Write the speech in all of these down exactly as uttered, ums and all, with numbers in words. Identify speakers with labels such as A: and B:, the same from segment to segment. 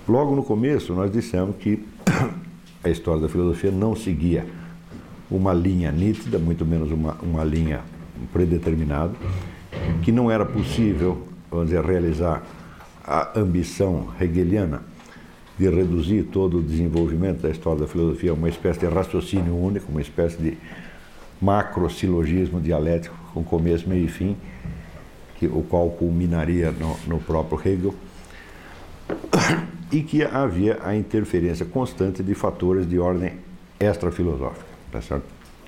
A: logo no começo nós dissemos que a história da filosofia não seguia uma linha nítida, muito menos uma, uma linha predeterminada, que não era possível, vamos dizer, realizar a ambição hegeliana de reduzir todo o desenvolvimento da história da filosofia a uma espécie de raciocínio único, uma espécie de macro-silogismo dialético com começo, meio e fim, que, o qual culminaria no, no próprio Hegel, e que havia a interferência constante de fatores de ordem extrafilosófica, tá certo?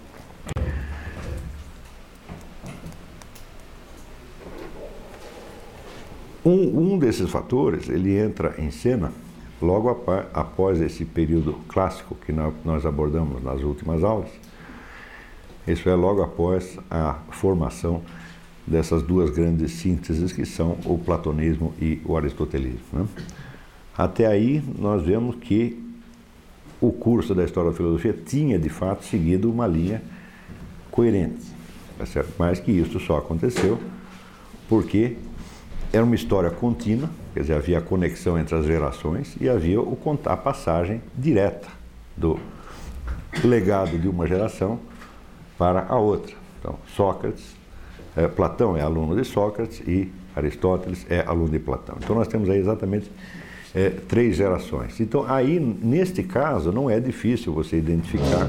A: Um, um desses fatores, ele entra em cena logo após esse período clássico que nós abordamos nas últimas aulas. Isso é logo após a formação dessas duas grandes sínteses que são o platonismo e o aristotelismo, né? Até aí nós vemos que o curso da história da filosofia tinha de fato seguido uma linha coerente, tá certo? Mas que isso só aconteceu porque era uma história contínua, quer dizer, havia a conexão entre as gerações e havia o, a passagem direta do legado de uma geração para a outra. Então, Sócrates, é, Platão é aluno de Sócrates e Aristóteles é aluno de Platão. Então, nós temos aí exatamente é, três gerações. Então, aí, neste caso, não é difícil você identificar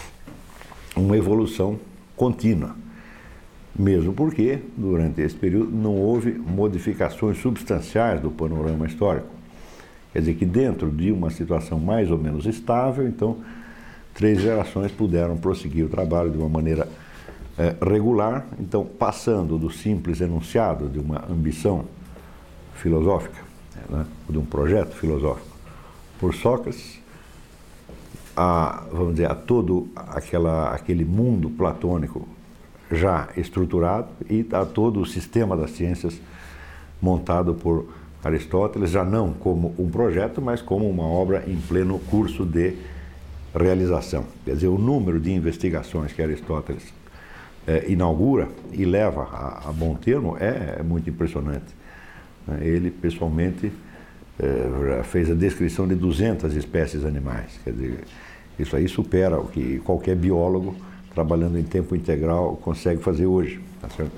A: uma evolução contínua. Mesmo porque, durante esse período, não houve modificações substanciais do panorama histórico. Quer dizer que dentro de uma situação mais ou menos estável, então, três gerações puderam prosseguir o trabalho de uma maneira eh, regular, então, passando do simples enunciado de uma ambição filosófica, né, de um projeto filosófico, por Sócrates, a, vamos dizer, a todo aquela, aquele mundo platônico já estruturado e a todo o sistema das ciências montado por Aristóteles, já não como um projeto, mas como uma obra em pleno curso de realização. Quer dizer, o número de investigações que Aristóteles eh, inaugura e leva a, a bom termo é, é muito impressionante. Ele, pessoalmente, eh, fez a descrição de duzentas espécies animais. Quer dizer, isso aí supera o que qualquer biólogo trabalhando em tempo integral consegue fazer hoje, tá certo?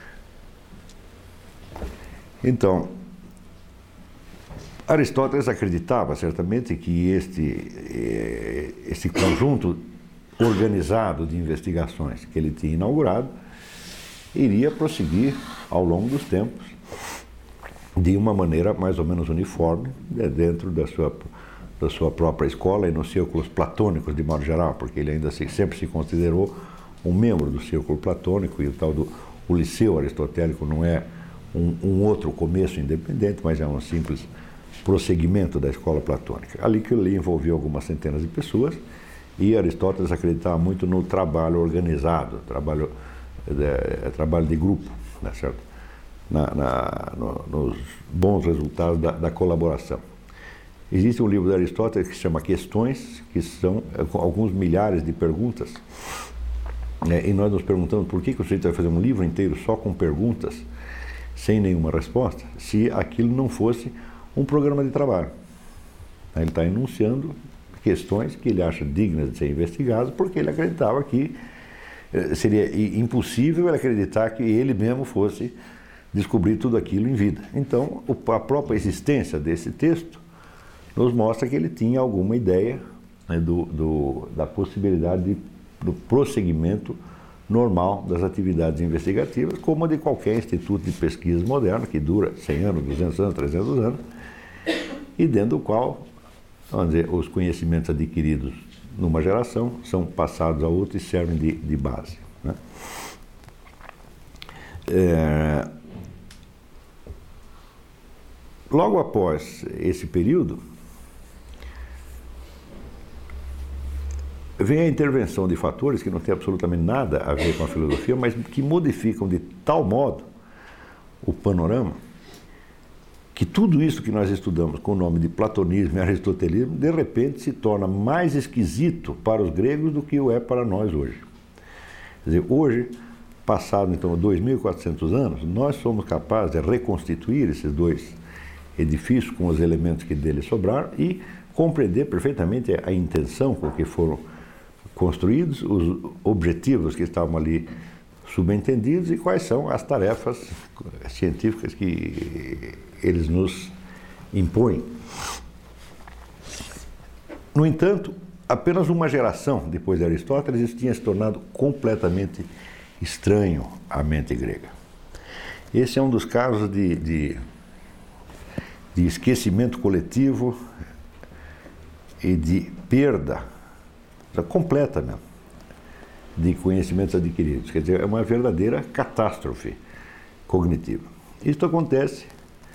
A: Então, Aristóteles acreditava certamente que este, este conjunto organizado de investigações que ele tinha inaugurado iria prosseguir ao longo dos tempos de uma maneira mais ou menos uniforme, dentro da sua da sua própria escola e nos círculos platônicos de modo geral, porque ele ainda se, sempre se considerou um membro do círculo platônico, e o tal do o liceu aristotélico não é um, um outro começo independente, mas é um simples prosseguimento da escola platônica. Ali que ele envolveu algumas centenas de pessoas, e Aristóteles acreditava muito no trabalho organizado, trabalho, é, trabalho de grupo, né, certo? Na, na, no, nos bons resultados da, da colaboração. Existe um livro de Aristóteles que se chama Questões, que são alguns milhares de perguntas, né, e nós nos perguntamos por que, que o sujeito vai fazer um livro inteiro só com perguntas, sem nenhuma resposta, se aquilo não fosse um programa de trabalho. Ele está enunciando questões que ele acha dignas de ser investigadas, porque ele acreditava que seria impossível ele acreditar que ele mesmo fosse descobrir tudo aquilo em vida. Então, a própria existência desse texto nos mostra que ele tinha alguma ideia, né, do, do, da possibilidade de, do prosseguimento normal das atividades investigativas, como a de qualquer instituto de pesquisa moderno, que dura cem anos, duzentos anos, trezentos anos, e dentro do qual, vamos dizer, os conhecimentos adquiridos numa geração são passados a outra e servem de, de base, né? É, logo após esse período, vem a intervenção de fatores que não tem absolutamente nada a ver com a filosofia, mas que modificam de tal modo o panorama, que tudo isso que nós estudamos com o nome de platonismo e aristotelismo, de repente se torna mais esquisito para os gregos do que o é para nós hoje. Quer dizer, hoje, passado então dois mil e quatrocentos anos, nós somos capazes de reconstituir esses dois, edifício com os elementos que dele sobraram e compreender perfeitamente a intenção com que foram construídos, os objetivos que estavam ali subentendidos e quais são as tarefas científicas que eles nos impõem. No entanto, apenas uma geração depois de Aristóteles, isso tinha se tornado completamente estranho à mente grega. Esse é um dos casos de, de, de esquecimento coletivo e de perda completa mesmo de conhecimentos adquiridos. Quer dizer, é uma verdadeira catástrofe cognitiva. Isto acontece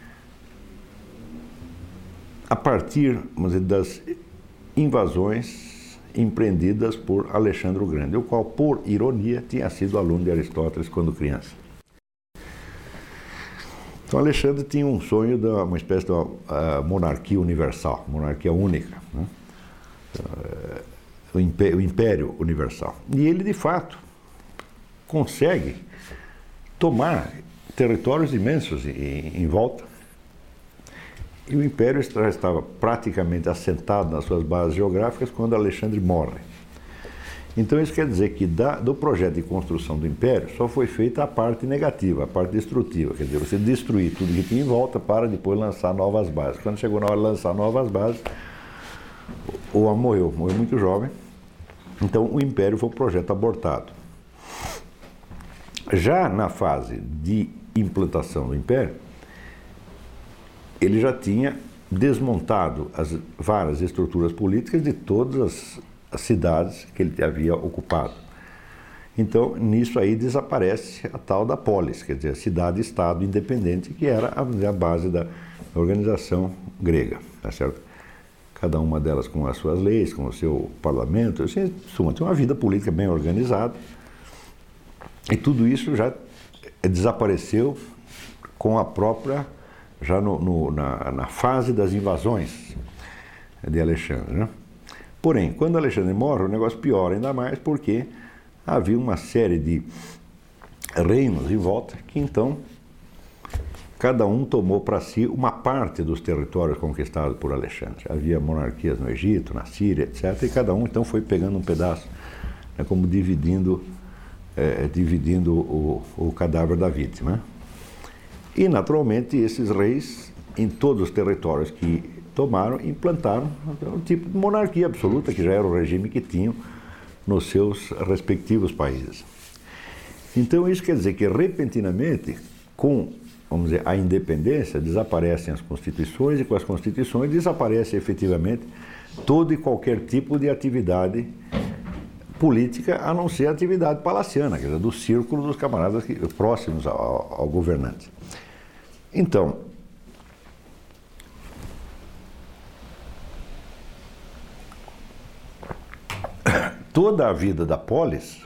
A: a partir, vamos dizer, das invasões empreendidas por Alexandre o Grande, o qual, por ironia, tinha sido aluno de Aristóteles quando criança. Então, Alexandre tinha um sonho de uma espécie de uma, uh, monarquia universal, monarquia única, né? Uh, o, império, o império universal. E ele, de fato, consegue tomar territórios imensos em, em volta. E o império já estava praticamente assentado nas suas bases geográficas quando Alexandre morre. Então isso quer dizer que da, do projeto de construção do império só foi feita a parte negativa, a parte destrutiva, quer dizer, você destruir tudo que tinha em volta para depois lançar novas bases. Quando chegou na hora de lançar novas bases, o homem morreu, morreu muito jovem, então o império foi um projeto abortado. Já na fase de implantação do império, ele já tinha desmontado as várias estruturas políticas de todas as, as cidades que ele havia ocupado. Então, nisso aí desaparece a tal da polis, quer dizer, a cidade-estado independente, que era a, a base da organização grega, tá certo? Cada uma delas com as suas leis, com o seu parlamento, assim, tinha uma vida política bem organizada. E tudo isso já desapareceu com a própria, já no, no, na, na fase das invasões de Alexandre, né? Porém, quando Alexandre morre, o negócio piora ainda mais, porque havia uma série de reinos em volta que então cada um tomou para si uma parte dos territórios conquistados por Alexandre. Havia monarquias no Egito, na Síria, etcétera, e cada um então foi pegando um pedaço, né, como dividindo, é, dividindo o, o cadáver da vítima. E, naturalmente, esses reis, em todos os territórios que tomaram, implantaram um tipo de monarquia absoluta, que já era o regime que tinham nos seus respectivos países. Então, isso quer dizer que, repentinamente, com, vamos dizer, a independência, desaparecem as constituições, e com as constituições desaparece, efetivamente, todo e qualquer tipo de atividade política, a não ser a atividade palaciana, quer dizer, do círculo dos camaradas que, próximos ao, ao governante. Então, toda a vida da polis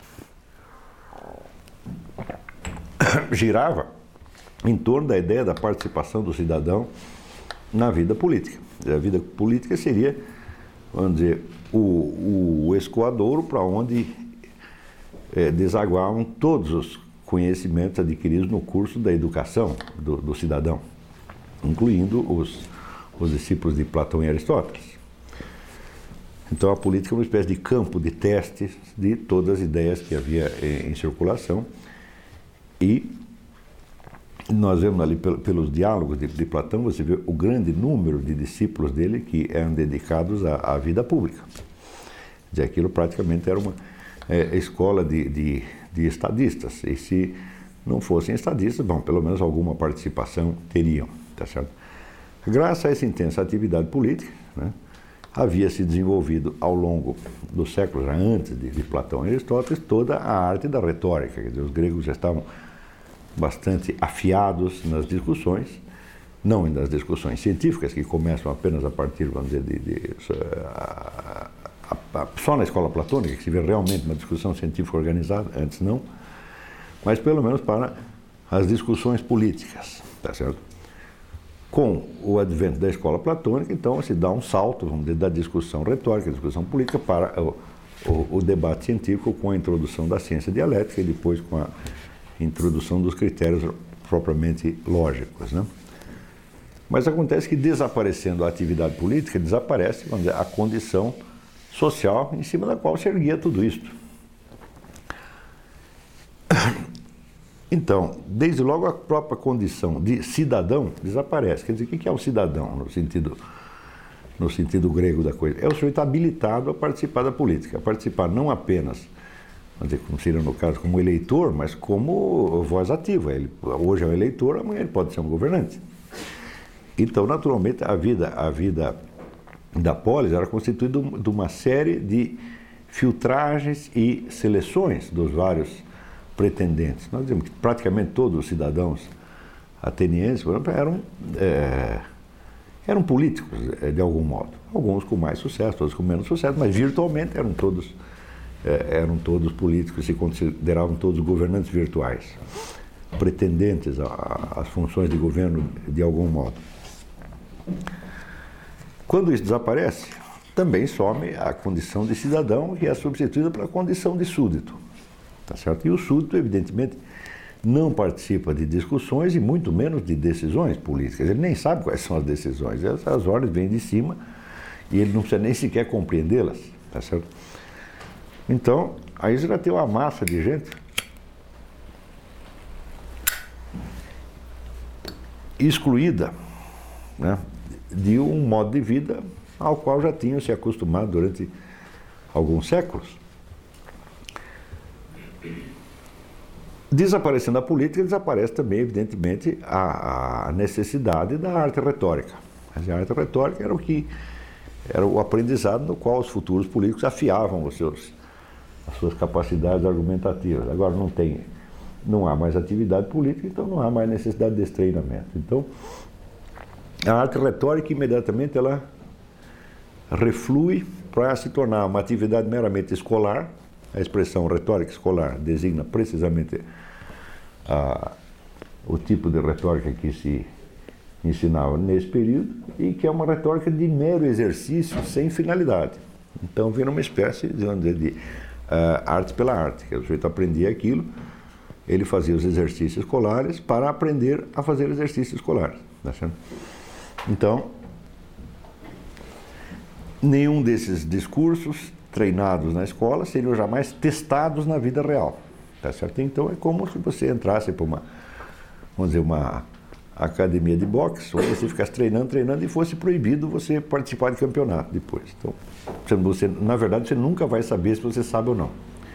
A: girava em torno da ideia da participação do cidadão na vida política. A vida política seria, vamos dizer, o, o escoadouro para onde é, desaguavam todos os conhecimentos adquiridos no curso da educação do, do cidadão, incluindo os, os discípulos de Platão e Aristóteles. Então a política é uma espécie de campo de testes de todas as ideias que havia em, em circulação, e nós vemos ali pelos diálogos de, de Platão, você vê o grande número de discípulos dele que eram dedicados à, à vida pública. Quer dizer, aquilo praticamente era uma é, escola de, de, de estadistas, e se não fossem estadistas, bom, pelo menos alguma participação teriam, tá certo? Graças a essa intensa atividade política, né, havia se desenvolvido ao longo do século, já antes de, de Platão e Aristóteles, toda a arte da retórica. Quer dizer, os gregos já estavam bastante afiados nas discussões, não nas discussões científicas, que começam apenas a partir, vamos dizer, de, de, a, a, a, só na escola platônica, que se vê realmente uma discussão científica organizada, antes não, mas pelo menos para as discussões políticas, tá certo? Com o advento da escola platônica, então, se dá um salto, vamos dizer, da discussão retórica, da discussão política, para o, o, o debate científico, com a introdução da ciência dialética e depois com a introdução dos critérios propriamente lógicos, né? Mas acontece que, desaparecendo a atividade política, desaparece, vamos dizer, a condição social em cima da qual se erguia tudo isto. Então, desde logo, a própria condição de cidadão desaparece. Quer dizer, o que é o cidadão, no sentido, no sentido grego da coisa? É o sujeito habilitado a participar da política, a participar não apenas, vamos dizer, como seria no caso, como eleitor, mas como voz ativa. Ele, hoje é um eleitor, amanhã ele pode ser um governante. Então, naturalmente, a vida, a vida da polis era constituída de uma série de filtragens e seleções dos vários pretendentes. Nós dizemos que praticamente todos os cidadãos atenienses, por exemplo, eram, é, eram políticos, de algum modo. Alguns com mais sucesso, outros com menos sucesso, mas virtualmente eram todos, é, eram todos políticos, se consideravam todos governantes virtuais, pretendentes às funções de governo de algum modo. Quando isso desaparece, também some a condição de cidadão, que é substituída pela condição de súdito. Tá certo? E o súdito, evidentemente, não participa de discussões e muito menos de decisões políticas. Ele nem sabe quais são as decisões. As ordens vêm de cima e ele não precisa nem sequer compreendê-las. Tá certo? Então, aí você já tem uma massa de gente excluída, né, de um modo de vida ao qual já tinham se acostumado durante alguns séculos. Desaparecendo a política, desaparece também, evidentemente, a, a necessidade da arte retórica. Mas a arte retórica era o que era o aprendizado no qual os futuros políticos afiavam os seus, as suas capacidades argumentativas. Agora não tem, não há mais atividade política, então não há mais necessidade desse treinamento. Então, a arte retórica, imediatamente, ela reflui para se tornar uma atividade meramente escolar. A expressão retórica escolar designa precisamente a, o tipo de retórica que se ensinava nesse período e que é uma retórica de mero exercício, sem finalidade. Então, vira uma espécie de, vamos dizer, de uh, arte pela arte, que o sujeito aprendia aquilo, ele fazia os exercícios escolares para aprender a fazer exercícios escolares. Tá certo? Então, nenhum desses discursos treinados na escola seriam jamais testados na vida real. Tá certo? Então, é como se você entrasse para uma, vamos dizer, uma academia de boxe, onde você ficasse treinando, treinando e fosse proibido você participar de campeonato depois. Então, você, na verdade, você nunca vai saber se você sabe ou não.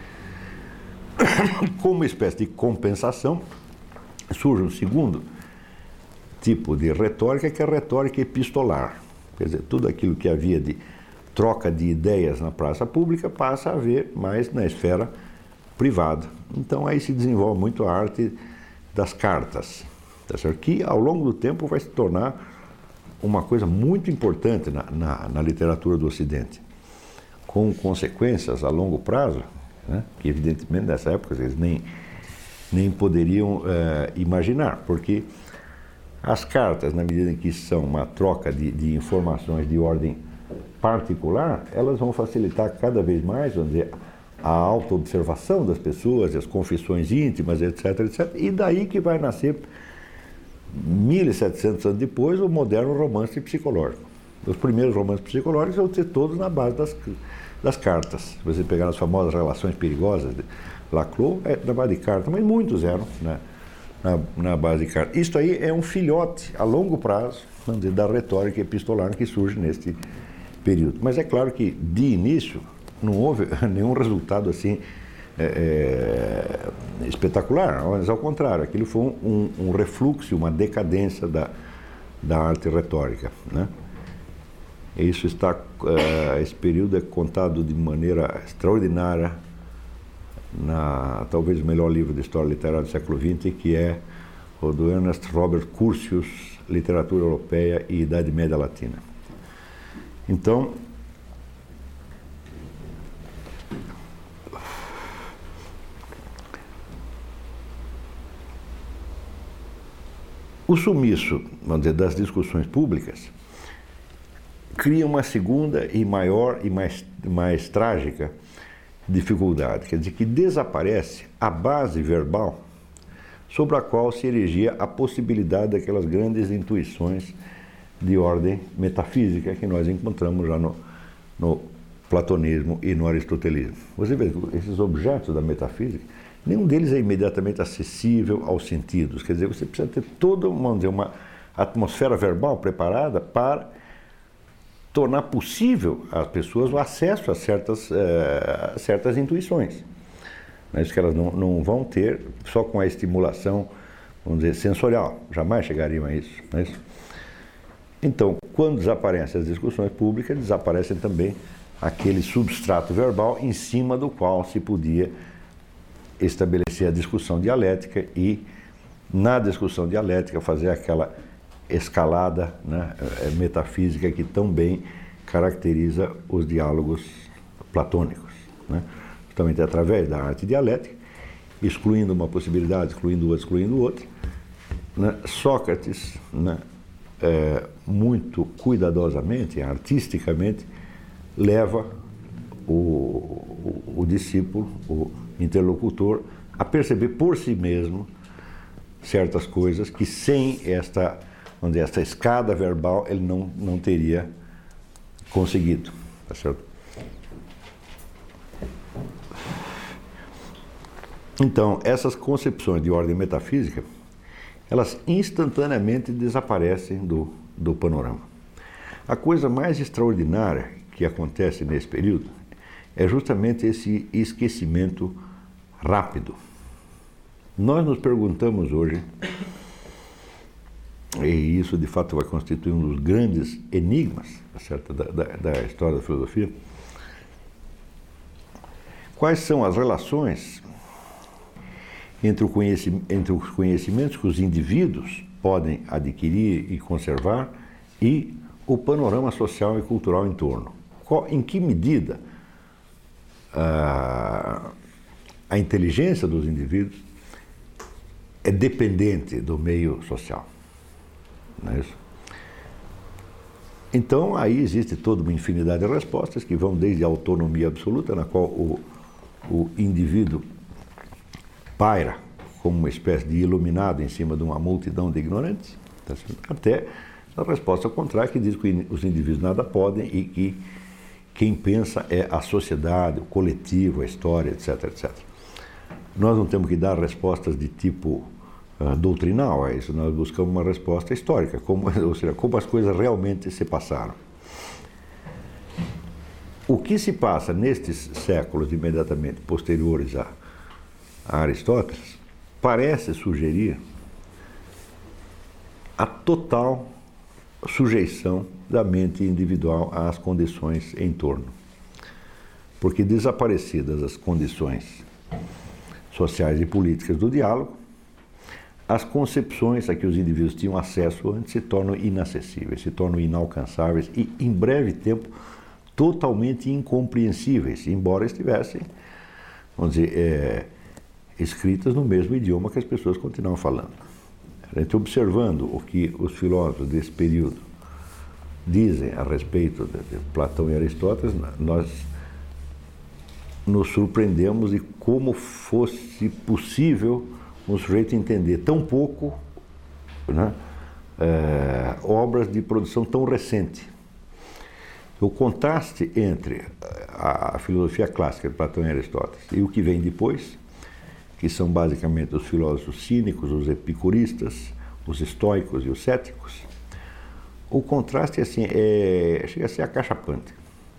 A: Como uma espécie de compensação, surge um segundo tipo de retórica, que é a retórica epistolar. Quer dizer, tudo aquilo que havia de troca de ideias na praça pública passa a haver mais na esfera privada. Então aí se desenvolve muito a arte das cartas, tá certo? Que ao longo do tempo vai se tornar uma coisa muito importante na, na, na literatura do Ocidente, com consequências a longo prazo, né? Que evidentemente nessa época eles nem, nem poderiam é, imaginar, porque as cartas, na medida em que são uma troca de, de informações de ordem particular, elas vão facilitar cada vez mais, vamos dizer, a autoobservação das pessoas, as confissões íntimas, etc, etcétera. E daí que vai nascer, mil e setecentos anos depois, o moderno romance psicológico. Os primeiros romances psicológicos vão ser todos na base das, das cartas. Se você pegar as famosas relações perigosas de Laclos, é na base de cartas, mas muitos eram, né? Na, na base de cartas. Isto aí é um filhote a longo prazo, vamos dizer, da retórica epistolar que surge neste período. Mas é claro que, de início, não houve nenhum resultado assim é, é, espetacular, mas ao contrário, aquilo foi um, um refluxo, uma decadência da, da arte retórica, né? Isso está, uh, esse período é contado de maneira extraordinária na, talvez o melhor livro de história literária do século vinte, que é o do Ernest Robert Curtius, Literatura Europeia e Idade Média Latina. Então, o sumiço, vamos dizer, das discussões públicas cria uma segunda e maior e mais, mais trágica dificuldade, quer dizer, que desaparece a base verbal sobre a qual se erigia a possibilidade daquelas grandes intuições de ordem metafísica que nós encontramos já no, no platonismo e no aristotelismo. Você vê que esses objetos da metafísica, nenhum deles é imediatamente acessível aos sentidos. Quer dizer, você precisa ter toda, vamos dizer, uma atmosfera verbal preparada para tornar possível às pessoas o acesso a certas, uh, certas intuições. Né? Isso que elas não, não vão ter só com a estimulação, vamos dizer, sensorial. Jamais chegariam a isso. Não é isso? Então, quando desaparecem as discussões públicas, desaparecem também aquele substrato verbal em cima do qual se podia estabelecer a discussão dialética e, na discussão dialética, fazer aquela escalada, né, metafísica que tão bem caracteriza os diálogos platônicos. Né? Justamente através da arte dialética, excluindo uma possibilidade, excluindo outra, excluindo outra, né? Sócrates, né, é, muito cuidadosamente, artisticamente, leva o, o, o discípulo, o interlocutor, a perceber por si mesmo certas coisas que sem esta, vamos dizer, esta escada verbal ele não, não teria conseguido. Tá certo? Então, essas concepções de ordem metafísica, elas instantaneamente desaparecem do, do panorama. A coisa mais extraordinária que acontece nesse período é justamente esse esquecimento rápido. Nós nos perguntamos hoje, e isso de fato vai constituir um dos grandes enigmas, certo, da, da, da história da filosofia, quais são as relações entre, o conhecimento, entre os conhecimentos que os indivíduos podem adquirir e conservar e o panorama social e cultural em torno. Qual, em que medida a, a inteligência dos indivíduos é dependente do meio social. Não é isso? Então, aí existe toda uma infinidade de respostas que vão desde a autonomia absoluta, na qual o, o indivíduo paira como uma espécie de iluminado em cima de uma multidão de ignorantes, tá certo? Até a resposta contrária, que diz que os indivíduos nada podem e que quem pensa é a sociedade, o coletivo, a história, etc, etcétera. Nós não temos que dar respostas de tipo uh, doutrinal a isso, nós buscamos uma resposta histórica, como, ou seja, como as coisas realmente se passaram. O que se passa nestes séculos imediatamente posteriores a, a Aristóteles parece sugerir a total sujeição da mente individual às condições em torno. Porque desaparecidas as condições sociais e políticas do diálogo, as concepções a que os indivíduos tinham acesso antes se tornam inacessíveis, se tornam inalcançáveis e, em breve tempo, totalmente incompreensíveis, embora estivessem, vamos dizer, é, escritas no mesmo idioma que as pessoas continuam falando. A gente observando o que os filósofos desse período dizem a respeito de Platão e Aristóteles, nós nos surpreendemos de como fosse possível um sujeito entender tão pouco, né, é, obras de produção tão recente. O contraste entre a filosofia clássica de Platão e Aristóteles e o que vem depois, que são basicamente os filósofos cínicos, os epicuristas, os estoicos e os céticos, o contraste assim, é, chega a ser acachapante.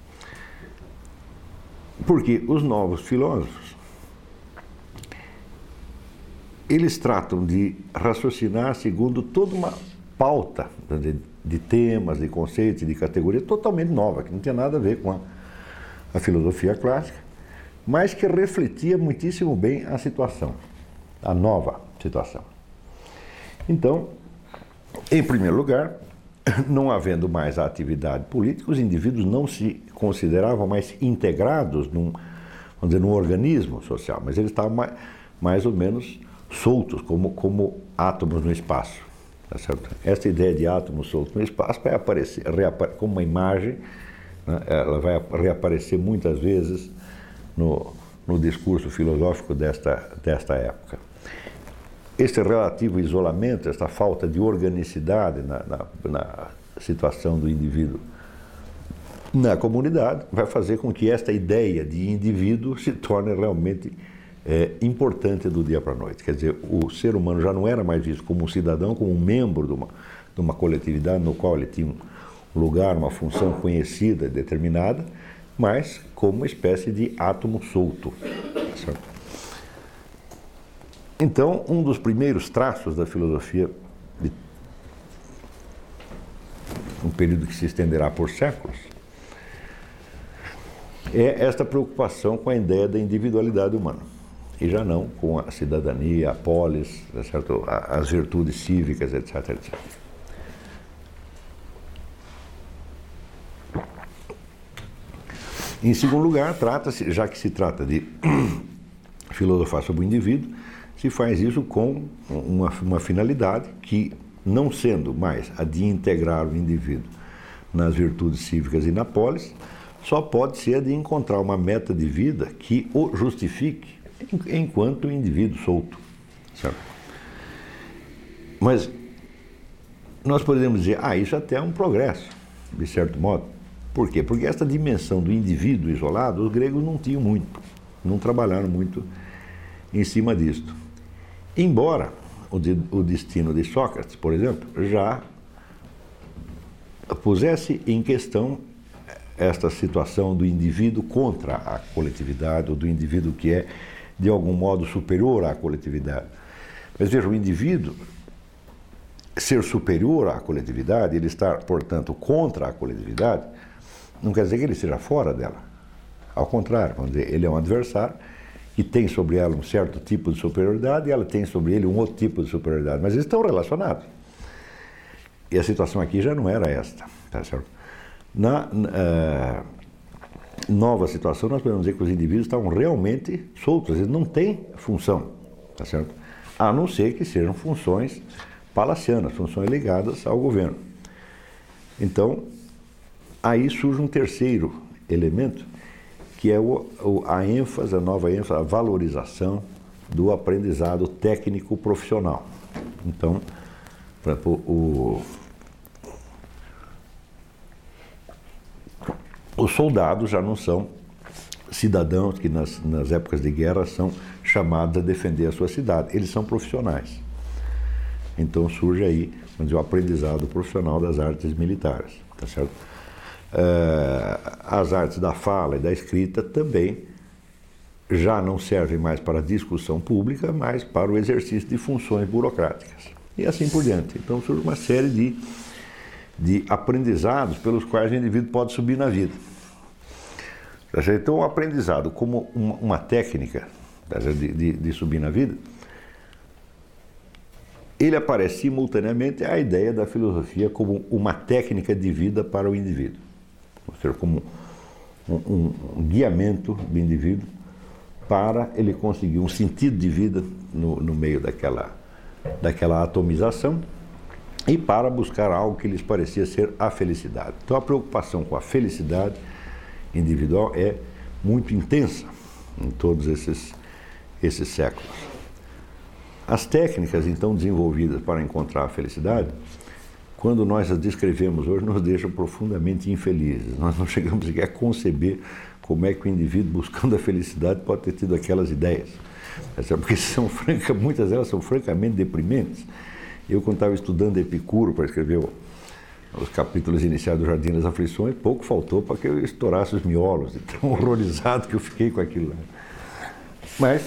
A: Porque os novos filósofos, eles tratam de raciocinar segundo toda uma pauta de, de temas, de conceitos, de categorias totalmente nova, que não tinha nada a ver com a, a filosofia clássica, mas que refletia muitíssimo bem a situação, a nova situação. Então, em primeiro lugar, não havendo mais a atividade política, os indivíduos não se consideravam mais integrados num, vamos dizer, num organismo social, mas eles estavam mais, mais ou menos soltos, como, como átomos no espaço. Tá certo? Essa ideia de átomos soltos no espaço vai aparecer reapare, como uma imagem, né? Ela vai reaparecer muitas vezes no, no discurso filosófico desta, desta época. Este relativo isolamento, esta falta de organicidade na, na, na situação do indivíduo na comunidade, vai fazer com que esta ideia de indivíduo se torne realmente é, importante do dia para a noite. Quer dizer, o ser humano já não era mais visto como um cidadão, como um membro de uma, de uma coletividade no qual ele tinha um lugar, uma função conhecida, determinada, mas como uma espécie de átomo solto. Certo? Então, um dos primeiros traços da filosofia, de um período que se estenderá por séculos, é esta preocupação com a ideia da individualidade humana, e já não com a cidadania, a polis, certo? As virtudes cívicas, etc, etcétera. Em segundo lugar, trata-se, já que se trata de filosofar sobre o indivíduo, se faz isso com uma, uma finalidade que, não sendo mais a de integrar o indivíduo nas virtudes cívicas e na polis, só pode ser a de encontrar uma meta de vida que o justifique enquanto indivíduo solto. Certo? Mas nós podemos dizer, ah, isso até é um progresso, de certo modo. Por quê? Porque esta dimensão do indivíduo isolado, os gregos não tinham muito, não trabalharam muito em cima disto. Embora o, de, o destino de Sócrates, por exemplo, já pusesse em questão esta situação do indivíduo contra a coletividade, ou do indivíduo que é, de algum modo, superior à coletividade. Mas veja, o indivíduo ser superior à coletividade, ele estar, portanto, contra a coletividade, não quer dizer que ele esteja fora dela. Ao contrário, vamos dizer, ele é um adversário que tem sobre ela um certo tipo de superioridade e ela tem sobre ele um outro tipo de superioridade, mas eles estão relacionados. E a situação aqui já não era esta, tá certo? Na uh, nova situação, nós podemos dizer que os indivíduos estavam realmente soltos, eles não têm função, tá certo? A não ser que sejam funções palacianas, funções ligadas ao governo. Então, aí surge um terceiro elemento, que é o, o, a ênfase, a nova ênfase, a valorização do aprendizado técnico profissional. Então, por exemplo, o, os soldados já não são cidadãos que nas, nas épocas de guerra são chamados a defender a sua cidade, eles são profissionais. Então surge aí, vamos dizer, o aprendizado profissional das artes militares, tá certo? Uh, as artes da fala e da escrita também já não servem mais para a discussão pública, mas para o exercício de funções burocráticas. E assim por diante. Então surge uma série de, de aprendizados pelos quais o indivíduo pode subir na vida. Então o aprendizado como uma, uma técnica de, de, de subir na vida, ele aparece simultaneamente à ideia da filosofia como uma técnica de vida para o indivíduo. Ou seja, como um, um, um guiamento do indivíduo para ele conseguir um sentido de vida no, no meio daquela, daquela atomização e para buscar algo que lhes parecia ser a felicidade. Então a preocupação com a felicidade individual é muito intensa em todos esses, esses séculos. As técnicas, então, desenvolvidas para encontrar a felicidade, quando nós as descrevemos hoje, nos deixam profundamente infelizes. Nós não chegamos sequer a conceber como é que o indivíduo, buscando a felicidade, pode ter tido aquelas ideias. Porque são franca, muitas delas são francamente deprimentes. Eu, quando estava estudando Epicuro para escrever os capítulos iniciais do Jardim das Aflições, pouco faltou para que eu estourasse os miolos, de tão horrorizado que eu fiquei com aquilo lá. Mas...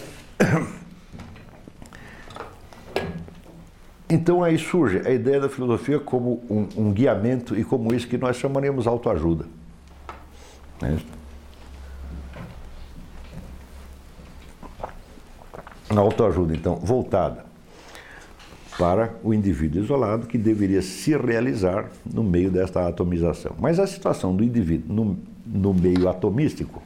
A: Então aí surge a ideia da filosofia como um, um guiamento e como isso que nós chamaremos autoajuda. É isso? A autoajuda, então, voltada para o indivíduo isolado que deveria se realizar no meio desta atomização. Mas a situação do indivíduo no, no meio atomístico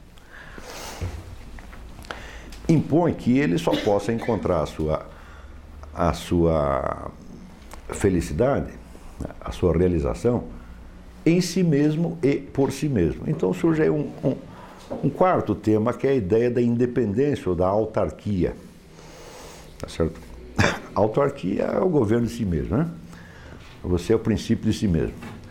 A: impõe que ele só possa encontrar a sua, a sua felicidade, a sua realização em si mesmo e por si mesmo. Então surge aí um, um, um quarto tema, que é a ideia da independência ou da autarquia. Tá certo? A autarquia é o governo de si mesmo, né? Você é o princípio de si mesmo.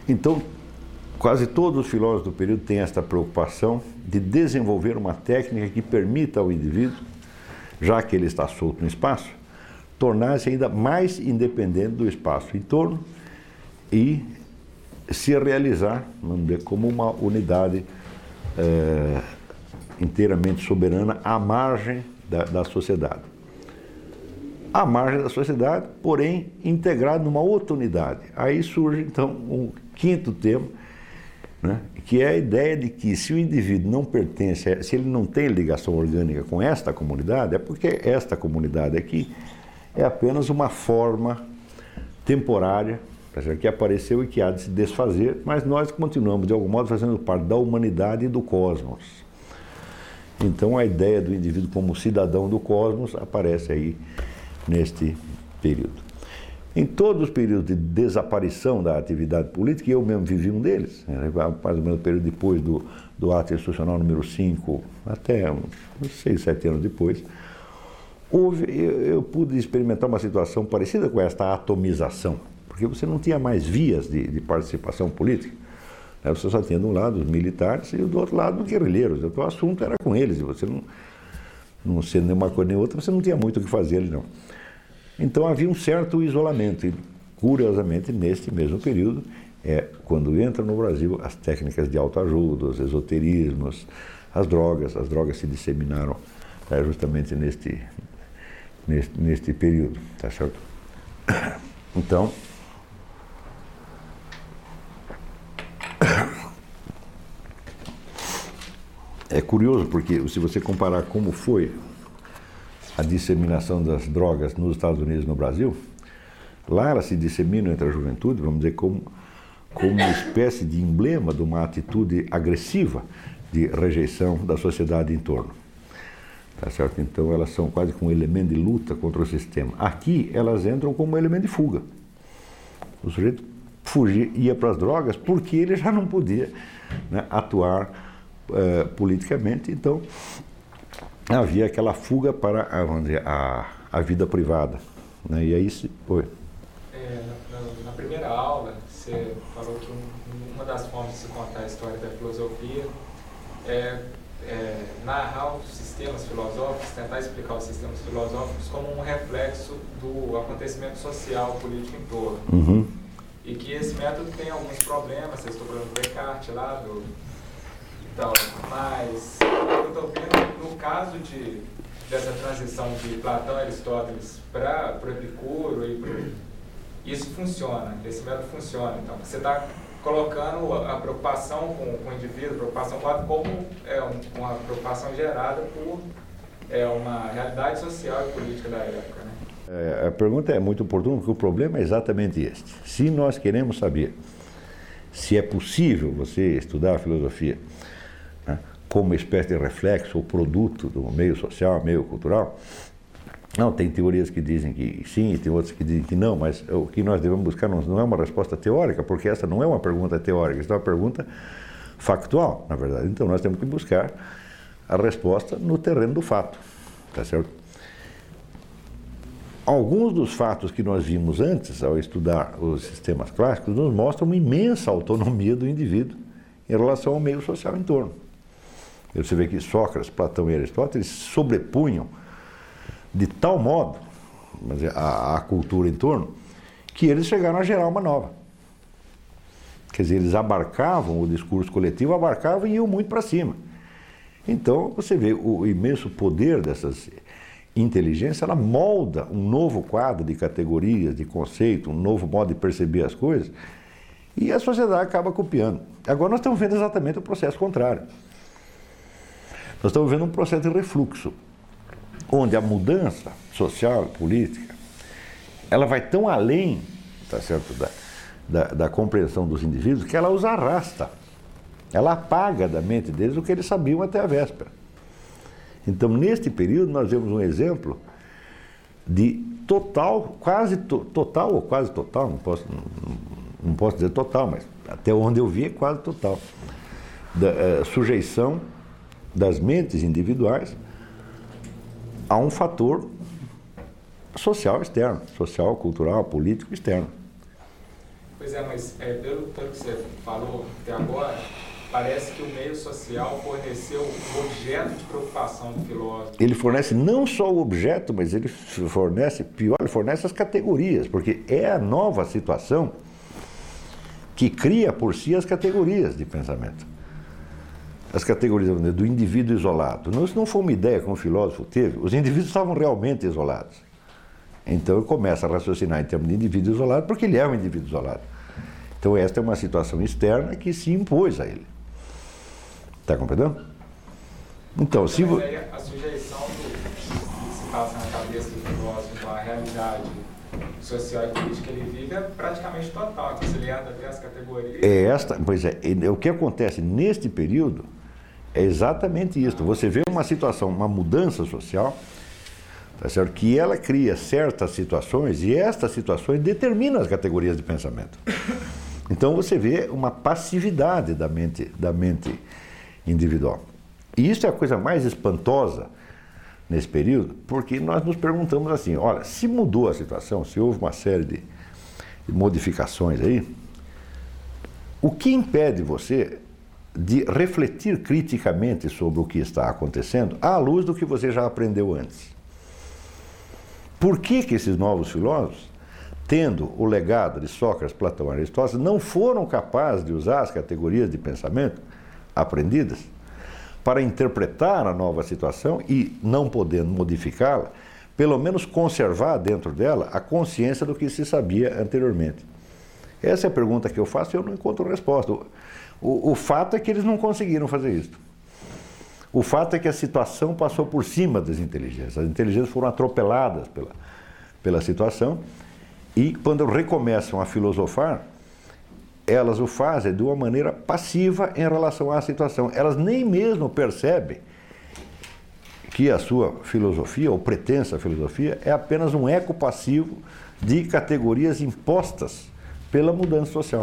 A: Então, quase todos os filósofos do período têm esta preocupação de desenvolver uma técnica que permita ao indivíduo, já que ele está solto no espaço, tornar-se ainda mais independente do espaço em torno e se realizar, vamos dizer, como uma unidade é, inteiramente soberana à margem da, da sociedade. À margem da sociedade, porém, integrado numa outra unidade. Aí surge, então, um quinto tema, né, que é a ideia de que se o indivíduo não pertence, se ele não tem ligação orgânica com esta comunidade, é porque esta comunidade aqui é apenas uma forma temporária que apareceu e que há de se desfazer, mas nós continuamos, de algum modo, fazendo parte da humanidade e do cosmos. Então, a ideia do indivíduo como cidadão do cosmos aparece aí neste período. Em todos os períodos de desaparição da atividade política, eu mesmo vivi um deles, mais ou menos o período depois do, do ato institucional número cinco, até uns seis, sete anos depois, houve, eu, eu pude experimentar uma situação parecida com esta atomização, porque você não tinha mais vias de, de participação política. Né? Você só tinha de um lado os militares e do outro lado os guerrilheiros. O assunto era com eles, e você não, não sendo nenhuma coisa nem outra, você não tinha muito o que fazer ali, não. Então havia um certo isolamento, e curiosamente, neste mesmo período, é quando entra no Brasil as técnicas de autoajuda, os esoterismos, as drogas, as drogas se disseminaram é, justamente neste, neste, neste período, tá certo? Então, é curioso porque se você comparar como foi a disseminação das drogas nos Estados Unidos e no Brasil, lá elas se disseminam entre a juventude, vamos dizer, como, como uma espécie de emblema de uma atitude agressiva de rejeição da sociedade em torno. Tá certo? Então elas são quase como um elemento de luta contra o sistema. Aqui elas entram como um elemento de fuga. O sujeito fugia, ia para as drogas porque ele já não podia, né, atuar uh, politicamente, então havia aquela fuga para a, vamos dizer, a, a vida privada. Né? E aí se... Oi.
B: É, na, na primeira aula, você falou que um, uma das formas de se contar a história da filosofia é, é narrar os sistemas filosóficos, tentar explicar os sistemas filosóficos como um reflexo do acontecimento social, político em torno.
A: Uhum.
B: E que esse método tem alguns problemas, vocês estão falando do Descartes lá, do... Então, mas eu estou vendo, no caso de, dessa transição de Platão e Aristóteles para o Epicuro, e pro, isso funciona, esse método funciona. Então, você está colocando a preocupação com, com o indivíduo, a preocupação com o lado, como é um, uma preocupação gerada por é, uma realidade social e política da época. Né?
A: É, a pergunta é muito oportuna, porque o problema é exatamente este. Se nós queremos saber se é possível você estudar a filosofia, né, como uma espécie de reflexo ou produto do meio social, meio cultural, não, tem teorias que dizem que sim, e tem outras que dizem que não, mas o que nós devemos buscar não, não é uma resposta teórica, porque essa não é uma pergunta teórica, essa é uma pergunta factual, na verdade. Então nós temos que buscar a resposta no terreno do fato, tá certo? Alguns dos fatos que nós vimos antes, ao estudar os sistemas clássicos, nos mostram uma imensa autonomia do indivíduo em relação ao meio social em torno. Você vê que Sócrates, Platão e Aristóteles sobrepunham de tal modo a, a cultura em torno, que eles chegaram a gerar uma nova. Quer dizer, eles abarcavam o discurso coletivo, abarcavam e iam muito para cima. Então, você vê o imenso poder dessas inteligências, ela molda um novo quadro de categorias, de conceito, um novo modo de perceber as coisas, e a sociedade acaba copiando. Agora nós estamos vendo exatamente o processo contrário. Nós estamos vendo um processo de refluxo, onde a mudança social e política, ela vai tão além, tá certo, da, da, da compreensão dos indivíduos, que ela os arrasta. Ela apaga da mente deles o que eles sabiam até a véspera. Então, neste período, nós vemos um exemplo de total, quase to, total ou quase total, não posso, não, não posso dizer total, mas até onde eu vi é quase total, da uh, sujeição das mentes individuais a um fator social externo, social, cultural, político externo.
B: Pois é, mas é, pelo, pelo que você falou até agora, parece que o meio social forneceu o objeto de preocupação do filósofo.
A: Ele fornece não só o objeto, mas ele fornece, pior, ele fornece as categorias, porque é a nova situação que cria por si as categorias de pensamento. As categorias do indivíduo isolado. Não, isso não foi uma ideia que um filósofo teve. Os indivíduos estavam realmente isolados. Então ele começa a raciocinar em termos de indivíduo isolado, porque ele é um indivíduo isolado. Então esta é uma situação externa que se impôs a ele. Está compreendendo? Então, se
B: Mas aí a sujeição do que se passa na cabeça do filósofo, a realidade social e política que ele vive é praticamente total, conciliando até as categorias.
A: É esta, pois é, o que acontece neste período é exatamente isso. Você vê uma situação, uma mudança social, tá certo? Que ela cria certas situações e estas situações determinam as categorias de pensamento. Então você vê uma passividade da mente, da mente individual. E isso é a coisa mais espantosa nesse período, porque nós nos perguntamos assim, olha, se mudou a situação, se houve uma série de, de modificações aí, o que impede você de refletir criticamente sobre o que está acontecendo à luz do que você já aprendeu antes? Por que que esses novos filósofos, tendo o legado de Sócrates, Platão e Aristóteles, não foram capazes de usar as categorias de pensamento aprendidas para interpretar a nova situação e, não podendo modificá-la, pelo menos conservar dentro dela a consciência do que se sabia anteriormente? Essa é a pergunta que eu faço e eu não encontro resposta. O, o fato é que eles não conseguiram fazer isso. O fato é que a situação passou por cima das inteligências. As inteligências foram atropeladas pela, pela situação e, quando recomeçam a filosofar, elas o fazem de uma maneira passiva em relação à situação. Elas nem mesmo percebem que a sua filosofia, ou pretensa filosofia, é apenas um eco passivo de categorias impostas pela mudança social.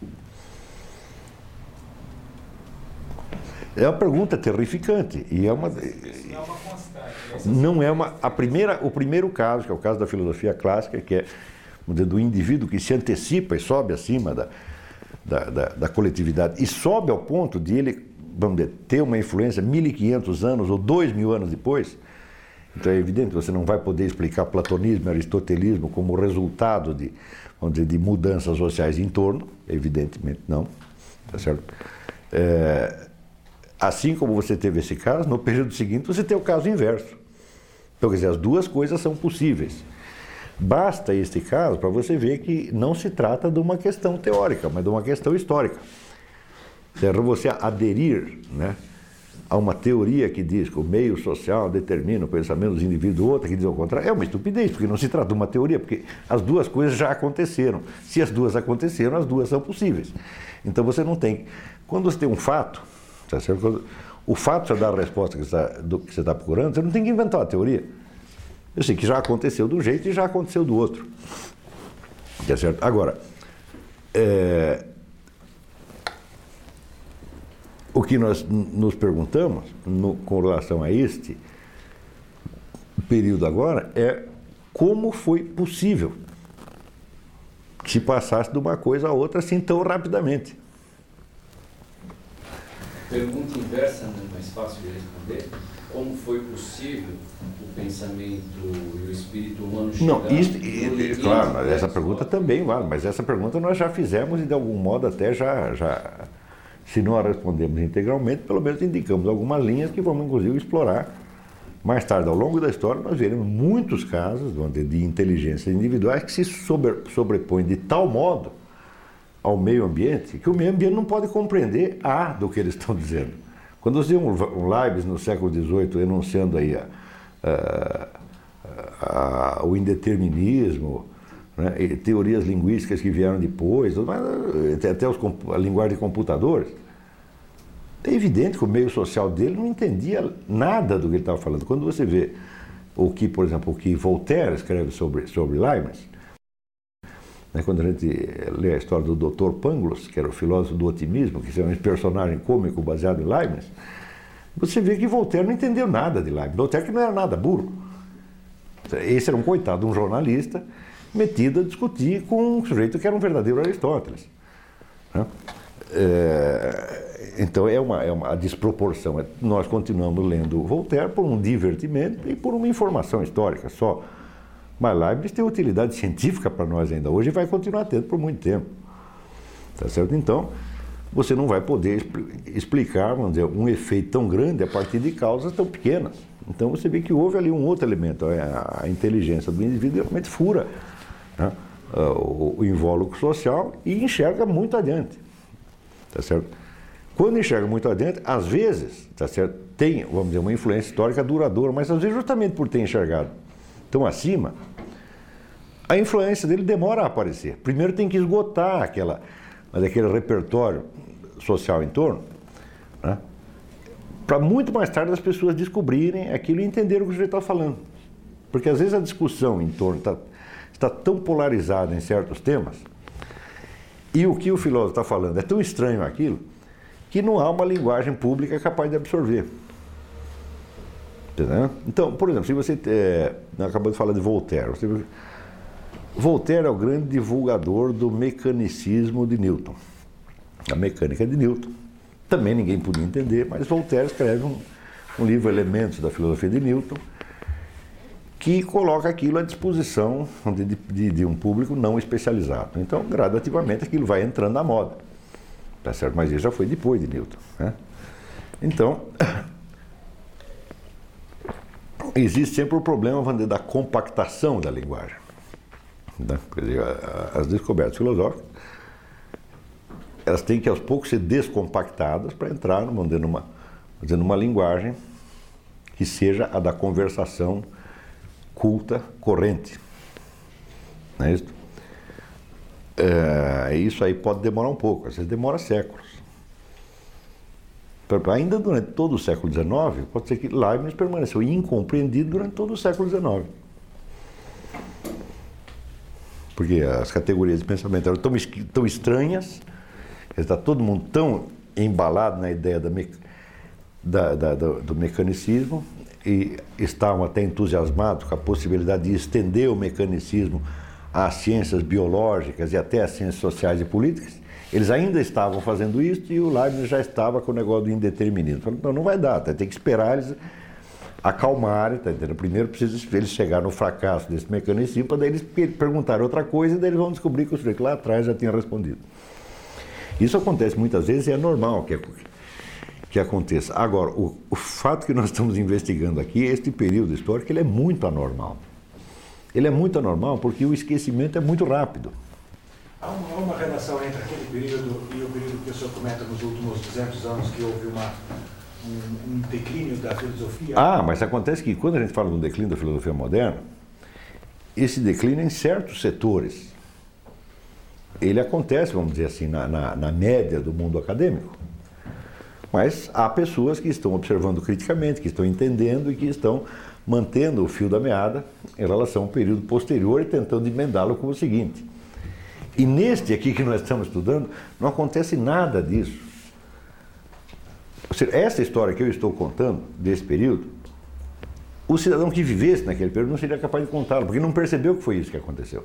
A: É uma pergunta terrificante e é uma...
B: Isso não é uma constante.
A: Não é uma... A primeira, o primeiro caso, que é o caso da filosofia clássica, que é do indivíduo que se antecipa e sobe acima da, da, da, da coletividade e sobe ao ponto de ele, vamos dizer, ter uma influência mil e quinhentos anos ou dois mil anos depois. Então é evidente que você não vai poder explicar platonismo e aristotelismo como resultado de, vamos dizer, de mudanças sociais em torno, evidentemente não, tá certo? É, assim como você teve esse caso, no período seguinte você tem o caso inverso. Então, quer dizer, as duas coisas são possíveis. Basta este caso para você ver que não se trata de uma questão teórica, mas de uma questão histórica. Certo? Você aderir, né, a uma teoria que diz que o meio social determina o pensamento dos indivíduos, outra que diz ao contrário, é uma estupidez, porque não se trata de uma teoria, porque as duas coisas já aconteceram. Se as duas aconteceram, as duas são possíveis. Então você não tem... Quando você tem um fato, tá certo? Quando o fato já dá a resposta que você está, do que você está procurando, você não tem que inventar uma teoria. Eu sei que já aconteceu de um jeito e já aconteceu do outro. Tá certo? Agora, é, o que nós nos perguntamos no, com relação a este período agora é como foi possível que se passasse de uma coisa a outra assim tão rapidamente.
C: Pergunta inversa, né? Mais fácil de responder. Como foi possível o pensamento e o espírito humano chegar...
A: Não, isso, e, claro, mas essa pergunta também vale, mas essa pergunta nós já fizemos e de algum modo até já, já, se não a respondemos integralmente, pelo menos indicamos algumas linhas que vamos inclusive explorar mais tarde. Ao longo da história nós veremos muitos casos de inteligências individuais que se sobre, sobrepõem de tal modo ao meio ambiente que o meio ambiente não pode compreender a do que eles estão dizendo. Quando você vê um Leibniz no século dezoito enunciando aí a, a, a, o indeterminismo, né, e teorias linguísticas que vieram depois, mas, até os, a linguagem de computadores, é evidente que o meio social dele não entendia nada do que ele estava falando. Quando você vê o que, por exemplo, o que Voltaire escreve sobre, sobre Leibniz, né, quando a gente lê a história do doutor Pangloss, que era o filósofo do otimismo, que é um personagem cômico baseado em Leibniz, você vê que Voltaire não entendeu nada de Leibniz. Voltaire que não era nada burro. Esse era um coitado, um jornalista, metido a discutir com um sujeito que era um verdadeiro Aristóteles. Né? É, então é uma, é uma desproporção. Nós continuamos lendo Voltaire por um divertimento e por uma informação histórica só. Mas Leibniz tem utilidade científica para nós ainda hoje e vai continuar tendo por muito tempo. Tá certo? Então, você não vai poder explicar, vamos dizer, um efeito tão grande a partir de causas tão pequenas. Então você vê que houve ali um outro elemento, a inteligência do indivíduo realmente fura, né, o, o invólucro social e enxerga muito adiante. Tá certo? Quando enxerga muito adiante, às vezes, tá certo, tem, vamos dizer, uma influência histórica duradoura, mas às vezes justamente por ter enxergado tão acima, a influência dele demora a aparecer. Primeiro tem que esgotar aquela, aquele repertório social em torno, né, para muito mais tarde as pessoas descobrirem aquilo e entenderem o que o sujeito está falando. Porque às vezes a discussão em torno está, está tão polarizada em certos temas, e o que o filósofo está falando é tão estranho aquilo, que não há uma linguagem pública capaz de absorver. Entendeu? Então, por exemplo, se você é, acabou de falar de Voltaire, você, Voltaire é o grande divulgador do mecanicismo de Newton, a mecânica de Newton. Também ninguém podia entender, mas Voltaire escreve um, um livro, Elementos da Filosofia de Newton, que coloca aquilo à disposição de, de, de um público não especializado. Então, gradativamente, aquilo vai entrando na moda. Tá certo? Mas isso já foi depois de Newton. Né? Então, existe sempre o problema, vamos dizer, da compactação da linguagem. Né? Quer dizer, as descobertas filosóficas, elas têm que aos poucos ser descompactadas para entrar, vamos dizer, numa, vamos dizer, numa linguagem que seja a da conversação culta, corrente. Não é isso? É, isso aí pode demorar um pouco, às vezes demora séculos. Ainda durante todo o século dezenove, pode ser que Leibniz permaneceu incompreendido durante todo o século dezenove. Porque as categorias de pensamento eram tão, tão estranhas, está todo mundo tão embalado na ideia da, da, da, do, do mecanicismo, e estavam até entusiasmados com a possibilidade de estender o mecanicismo às ciências biológicas e até às ciências sociais e políticas. Eles ainda estavam fazendo isso e o Leibniz já estava com o negócio do indeterminismo. Falou, não, não vai dar, tem que esperar eles acalmarem, tá entendendo? Primeiro precisa eles chegar no fracasso desse mecanicismo, para daí eles perguntarem outra coisa e daí eles vão descobrir que o sujeito lá atrás já tinha respondido. Isso acontece muitas vezes e é normal que, que aconteça. Agora, o, o fato que nós estamos investigando aqui, este período histórico, ele é muito anormal. Ele é muito anormal porque o esquecimento é muito rápido.
D: Há uma, há uma relação entre aquele período e o período que o senhor comenta nos últimos duzentos anos, que houve uma, um, um declínio da filosofia?
A: Ah, mas acontece que quando a gente fala do declínio da filosofia moderna, esse declínio em certos setores, ele acontece, vamos dizer assim, na, na, na média do mundo acadêmico. Mas há pessoas que estão observando criticamente, que estão entendendo e que estão mantendo o fio da meada em relação ao período posterior e tentando emendá-lo com o seguinte. E neste aqui que nós estamos estudando, não acontece nada disso. Ou seja, essa história que eu estou contando, desse período, o cidadão que vivesse naquele período não seria capaz de contá-lo, porque não percebeu que foi isso que aconteceu.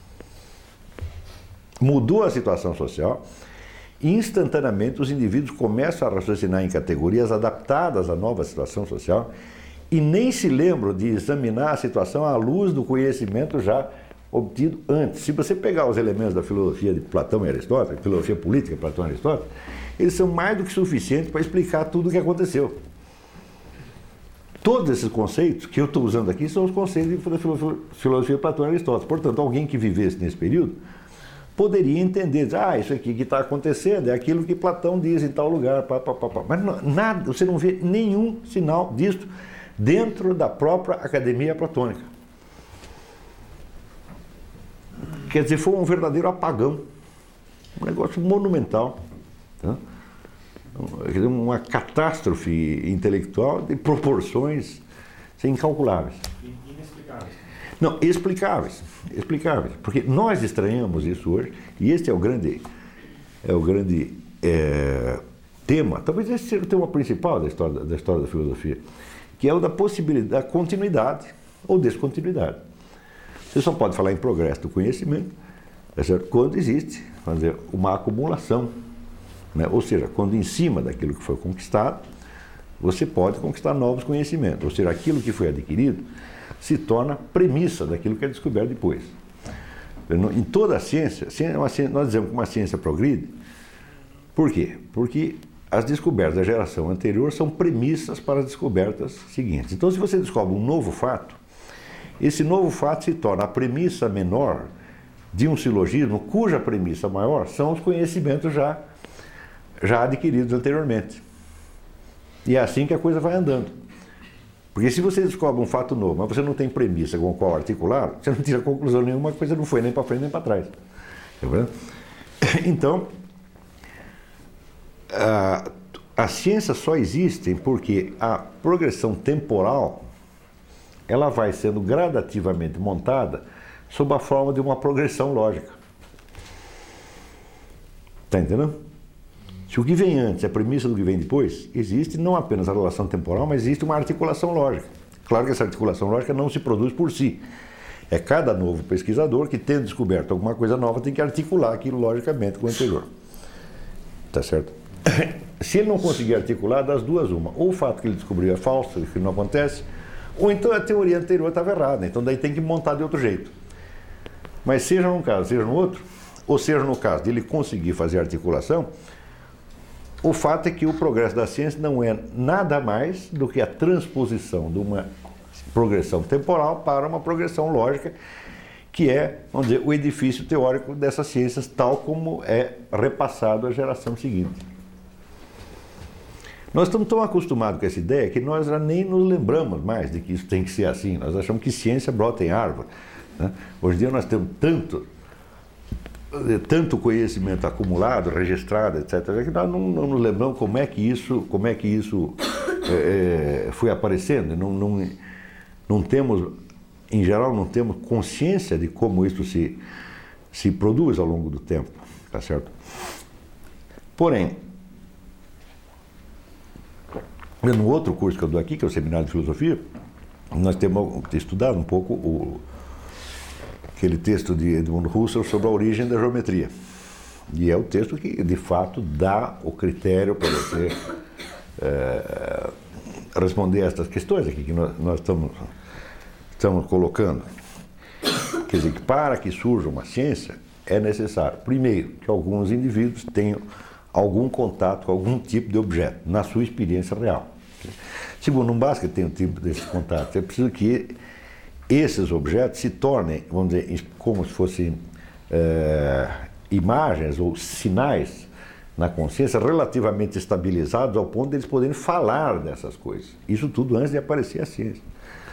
A: Mudou a situação social, e instantaneamente os indivíduos começam a raciocinar em categorias adaptadas à nova situação social e nem se lembram de examinar a situação à luz do conhecimento já obtido antes. Se você pegar os elementos da filosofia de Platão e Aristóteles, filosofia política de Platão e Aristóteles, eles são mais do que suficientes para explicar tudo o que aconteceu. Todos esses conceitos que eu estou usando aqui são os conceitos da filosofia de Platão e Aristóteles. Portanto, alguém que vivesse nesse período poderia entender, ah, isso aqui que está acontecendo é aquilo que Platão diz em tal lugar, pá, pá, pá, pá. Mas não, nada, você não vê nenhum sinal disso dentro da própria academia platônica. Quer dizer, foi um verdadeiro apagão, um negócio monumental, tá? Uma catástrofe intelectual de proporções incalculáveis.
D: Inexplicáveis.
A: Não, explicáveis, explicáveis, porque nós estranhamos isso hoje, e este é o grande, é o grande é, tema, talvez esse seja o tema principal da história da, história da filosofia, que é o da possibilidade, da continuidade ou descontinuidade. Você só pode falar em progresso do conhecimento, tá certo? Quando existe, vamos dizer, uma acumulação, né? Ou seja, quando em cima daquilo que foi conquistado, você pode conquistar novos conhecimentos. Ou seja, aquilo que foi adquirido se torna premissa daquilo que é descoberto depois. Em toda a ciência, nós dizemos que uma ciência progride. Por quê? Porque as descobertas da geração anterior são premissas para as descobertas seguintes. Então, se você descobre um novo fato, esse novo fato se torna a premissa menor de um silogismo cuja premissa maior são os conhecimentos já, já adquiridos anteriormente. E é assim que a coisa vai andando. Porque se você descobre um fato novo, mas você não tem premissa com o qual articular, você não tira conclusão nenhuma, a coisa não foi nem para frente nem para trás. Tá vendo? Então, a, as ciências só existem porque a progressão temporal ela vai sendo gradativamente montada sob a forma de uma progressão lógica. Está entendendo? Se o que vem antes é a premissa do que vem depois, existe não apenas a relação temporal, mas existe uma articulação lógica. Claro que essa articulação lógica não se produz por si. É cada novo pesquisador que, tendo descoberto alguma coisa nova, tem que articular aquilo logicamente com o anterior. Tá certo? Se ele não conseguir articular, das duas uma. Ou o fato que ele descobriu é falso, que não acontece, ou então a teoria anterior estava errada. Então daí tem que montar de outro jeito. Mas seja num caso, seja no outro, ou seja no caso de ele conseguir fazer articulação, o fato é que o progresso da ciência não é nada mais do que a transposição de uma progressão temporal para uma progressão lógica, que é, vamos dizer, o edifício teórico dessas ciências, tal como é repassado à geração seguinte. Nós estamos tão acostumados com essa ideia que nós já nem nos lembramos mais de que isso tem que ser assim. Nós achamos que ciência brota em árvore, né? Hoje em dia nós temos tanto, tanto conhecimento acumulado, registrado, etcétera, que nós não, não nos lembramos como é que isso, como é que isso é, foi aparecendo. Não, não, não temos, em geral, não temos consciência de como isso se, se produz ao longo do tempo, tá certo? Porém, no outro curso que eu dou aqui, que é o Seminário de Filosofia, nós temos estudado um pouco o, aquele texto de Edmund Husserl sobre a origem da geometria. E é o texto que, de fato, dá o critério para você é, responder estas questões aqui que nós, nós estamos, estamos colocando. Quer dizer, que para que surja uma ciência, é necessário, primeiro, que alguns indivíduos tenham algum contato com algum tipo de objeto, na sua experiência real. Segundo, não basta que tenha um tipo desse contato, é preciso que esses objetos se tornem, vamos dizer, como se fossem é, imagens ou sinais na consciência relativamente estabilizados ao ponto de eles poderem falar dessas coisas. Isso tudo antes de aparecer a ciência.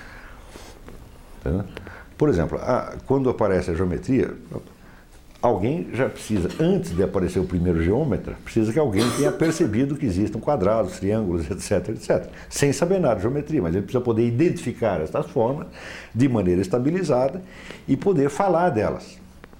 A: Tá? Por exemplo, a, quando aparece a geometria, alguém já precisa, antes de aparecer o primeiro geômetra, precisa que alguém tenha percebido que existam quadrados, triângulos, etc, etcétera. Sem saber nada de geometria, mas ele precisa poder identificar essas formas de maneira estabilizada e poder falar delas.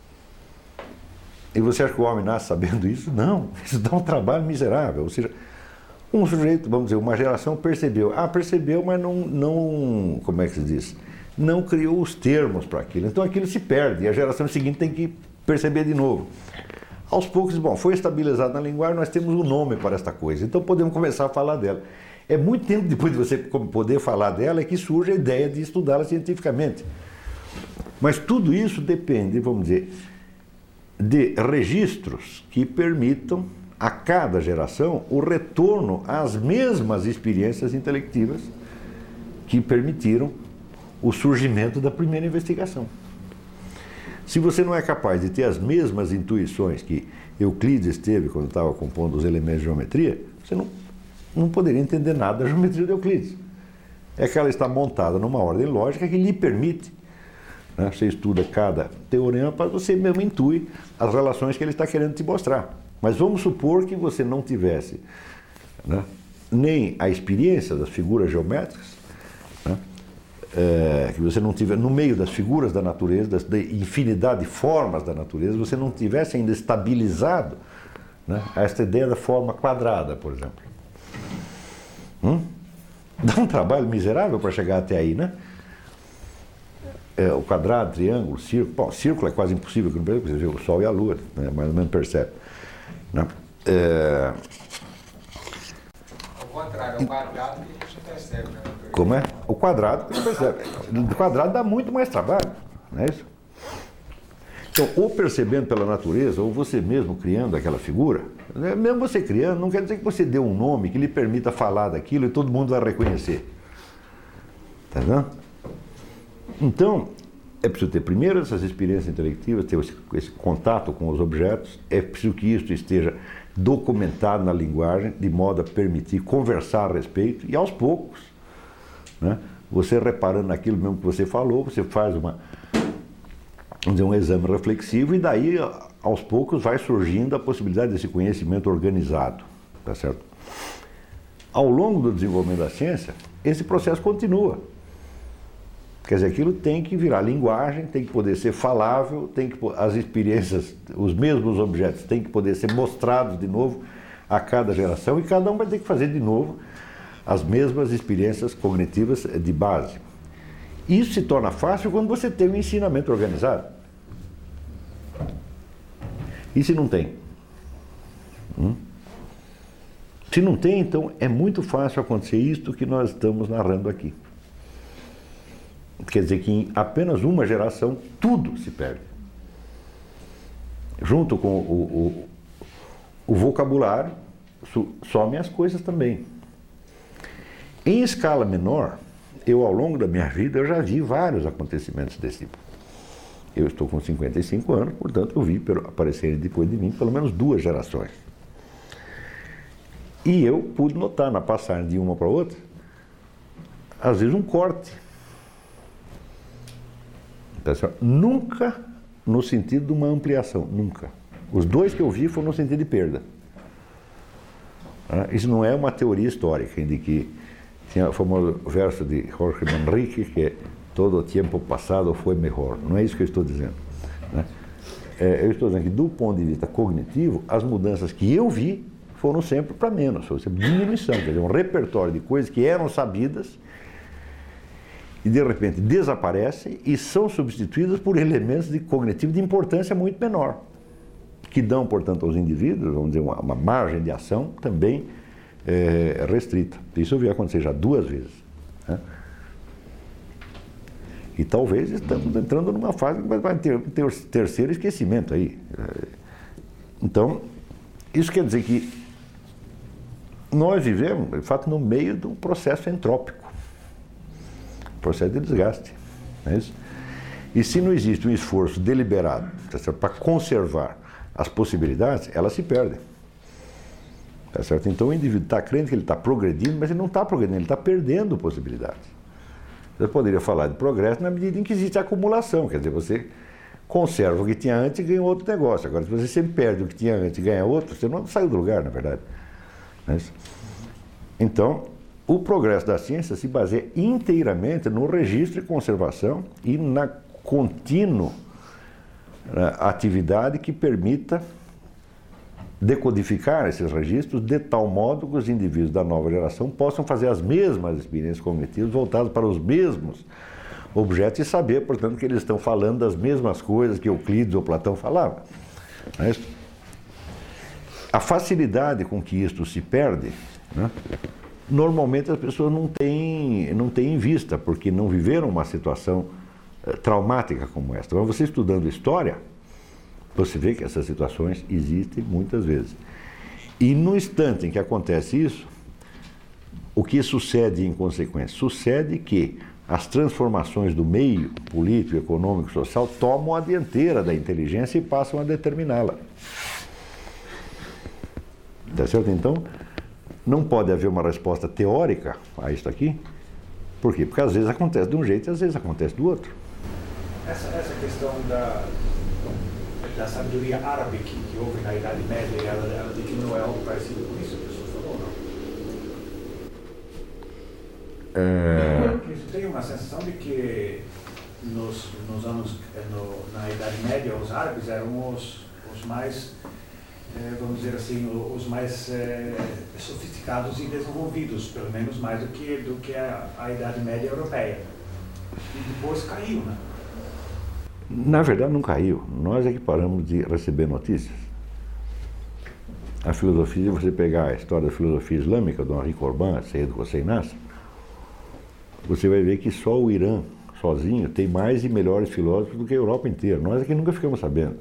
A: E você acha que o homem nasce sabendo isso? Não, isso dá um trabalho miserável. Ou seja, um sujeito, vamos dizer, uma geração percebeu. Ah, percebeu, mas não, não como é que se diz? Não criou os termos para aquilo. Então aquilo se perde e a geração seguinte tem que perceber de novo. Aos poucos, bom, foi estabilizado na linguagem, nós temos um nome para esta coisa, então podemos começar a falar dela. É muito tempo depois de você poder falar dela é que surge a ideia de estudá-la cientificamente. Mas tudo isso depende, vamos dizer, de registros que permitam a cada geração o retorno às mesmas experiências intelectivas que permitiram o surgimento da primeira investigação. Se você não é capaz de ter as mesmas intuições que Euclides teve quando estava compondo os elementos de geometria, você não, não poderia entender nada da geometria de Euclides. É que ela está montada numa ordem lógica que lhe permite, né, você estuda cada teorema para você mesmo intuir as relações que ele está querendo te mostrar. Mas vamos supor que você não tivesse, né, nem a experiência das figuras geométricas, né, É, que você não tiver, no meio das figuras da natureza, das, da infinidade de formas da natureza, você não tivesse ainda estabilizado, né, esta ideia da forma quadrada, por exemplo. Hum? Dá um trabalho miserável para chegar até aí, né? é, o quadrado, triângulo, círculo. Bom, círculo é quase impossível, porque você vê o Sol e a Lua, né? Mais ou menos percebe. Né? É...
B: Ao contrário, é o quadrado que a gente não percebe, né?
A: Como é? O quadrado que não percebe. O quadrado dá muito mais trabalho, não é isso? Então, ou percebendo pela natureza, ou você mesmo criando aquela figura, né? Mesmo você criando, não quer dizer que você dê um nome que lhe permita falar daquilo e todo mundo vai reconhecer. Tá vendo? Então, é preciso ter primeiro essas experiências intelectivas, ter esse, esse contato com os objetos, é preciso que isso esteja documentado na linguagem, de modo a permitir conversar a respeito, e aos poucos, né, você reparando naquilo mesmo que você falou, você faz uma, vamos dizer, um exame reflexivo, e daí, aos poucos, vai surgindo a possibilidade desse conhecimento organizado. Tá certo? Ao longo do desenvolvimento da ciência, esse processo continua. Quer dizer, aquilo tem que virar linguagem, tem que poder ser falável, tem que, as experiências, os mesmos objetos têm que poder ser mostrados de novo a cada geração, e cada um vai ter que fazer de novo as mesmas experiências cognitivas de base. Isso se torna fácil quando você tem um ensinamento organizado. E se não tem? Hum? Se não tem, então é muito fácil acontecer isto que nós estamos narrando aqui. Quer dizer que em apenas uma geração tudo se perde. Junto com o, o, o vocabulário, somem as coisas também. Em escala menor, eu ao longo da minha vida eu já vi vários acontecimentos desse tipo. Eu estou com cinquenta e cinco anos, portanto eu vi aparecerem depois de mim pelo menos duas gerações. E eu pude notar na passagem de uma para outra, às vezes um corte. Nunca no sentido de uma ampliação, nunca. Os dois que eu vi foram no sentido de perda. Isso não é uma teoria histórica, de que tinha o famoso verso de Jorge Manrique, que é todo o tempo passado foi melhor. Não é isso que eu estou dizendo. Né? É, eu estou dizendo que, do ponto de vista cognitivo, as mudanças que eu vi foram sempre para menos, foi sempre diminuição, quer dizer, um repertório de coisas que eram sabidas e de repente desaparecem e são substituídas por elementos de cognitivo de importância muito menor, que dão, portanto, aos indivíduos, vamos dizer, uma, uma margem de ação também é, restrita. Isso eu vi acontecer já duas vezes. Né? E talvez estamos entrando numa fase que vai ter, ter o terceiro esquecimento aí. Então, isso quer dizer que nós vivemos, de fato, no meio de um processo entrópico. Processo de desgaste. Não é isso? E se não existe um esforço deliberado, tá certo, para conservar as possibilidades, elas se perdem. Tá certo? Então o indivíduo está crendo que ele está progredindo, mas ele não está progredindo, ele está perdendo possibilidades. Você poderia falar de progresso na medida em que existe acumulação, quer dizer, você conserva o que tinha antes e ganha outro negócio. Agora, se você sempre perde o que tinha antes e ganha outro, você não saiu do lugar, na verdade. Não é isso? Então, o progresso da ciência se baseia inteiramente no registro e conservação e na contínua atividade que permita decodificar esses registros de tal modo que os indivíduos da nova geração possam fazer as mesmas experiências cognitivas voltadas para os mesmos objetos e saber, portanto, que eles estão falando das mesmas coisas que Euclides ou Platão falavam. Não é isso? A facilidade com que isto se perde, né, normalmente as pessoas não têm, não têm em vista, porque não viveram uma situação uh, traumática como esta. Mas você estudando história, você vê que essas situações existem muitas vezes. E no instante em que acontece isso, o que sucede em consequência? Sucede que as transformações do meio político, econômico, social tomam a dianteira da inteligência e passam a determiná-la. Tá certo? Então, não pode haver uma resposta teórica a isso aqui. Por quê? Porque às vezes acontece de um jeito e às vezes acontece do outro.
D: Essa, essa questão da, da sabedoria árabe que, que houve na Idade Média, ela, ela diz que não é algo parecido com isso, a pessoa falou, não?
A: É...
D: Eu tenho uma sensação de que nos, nos anos, no, na Idade Média, os árabes eram os, os mais... É, vamos dizer assim, os mais é, sofisticados e desenvolvidos, pelo menos mais do que, do que a, a Idade Média europeia. E depois caiu, né?
A: Na verdade não caiu, nós é que paramos de receber notícias. A filosofia, você pegar a história da filosofia islâmica, do Henri Corbin, Seyyed Hossein Nasr, você vai ver que só o Irã, sozinho, tem mais e melhores filósofos do que a Europa inteira. Nós é que nunca ficamos sabendo.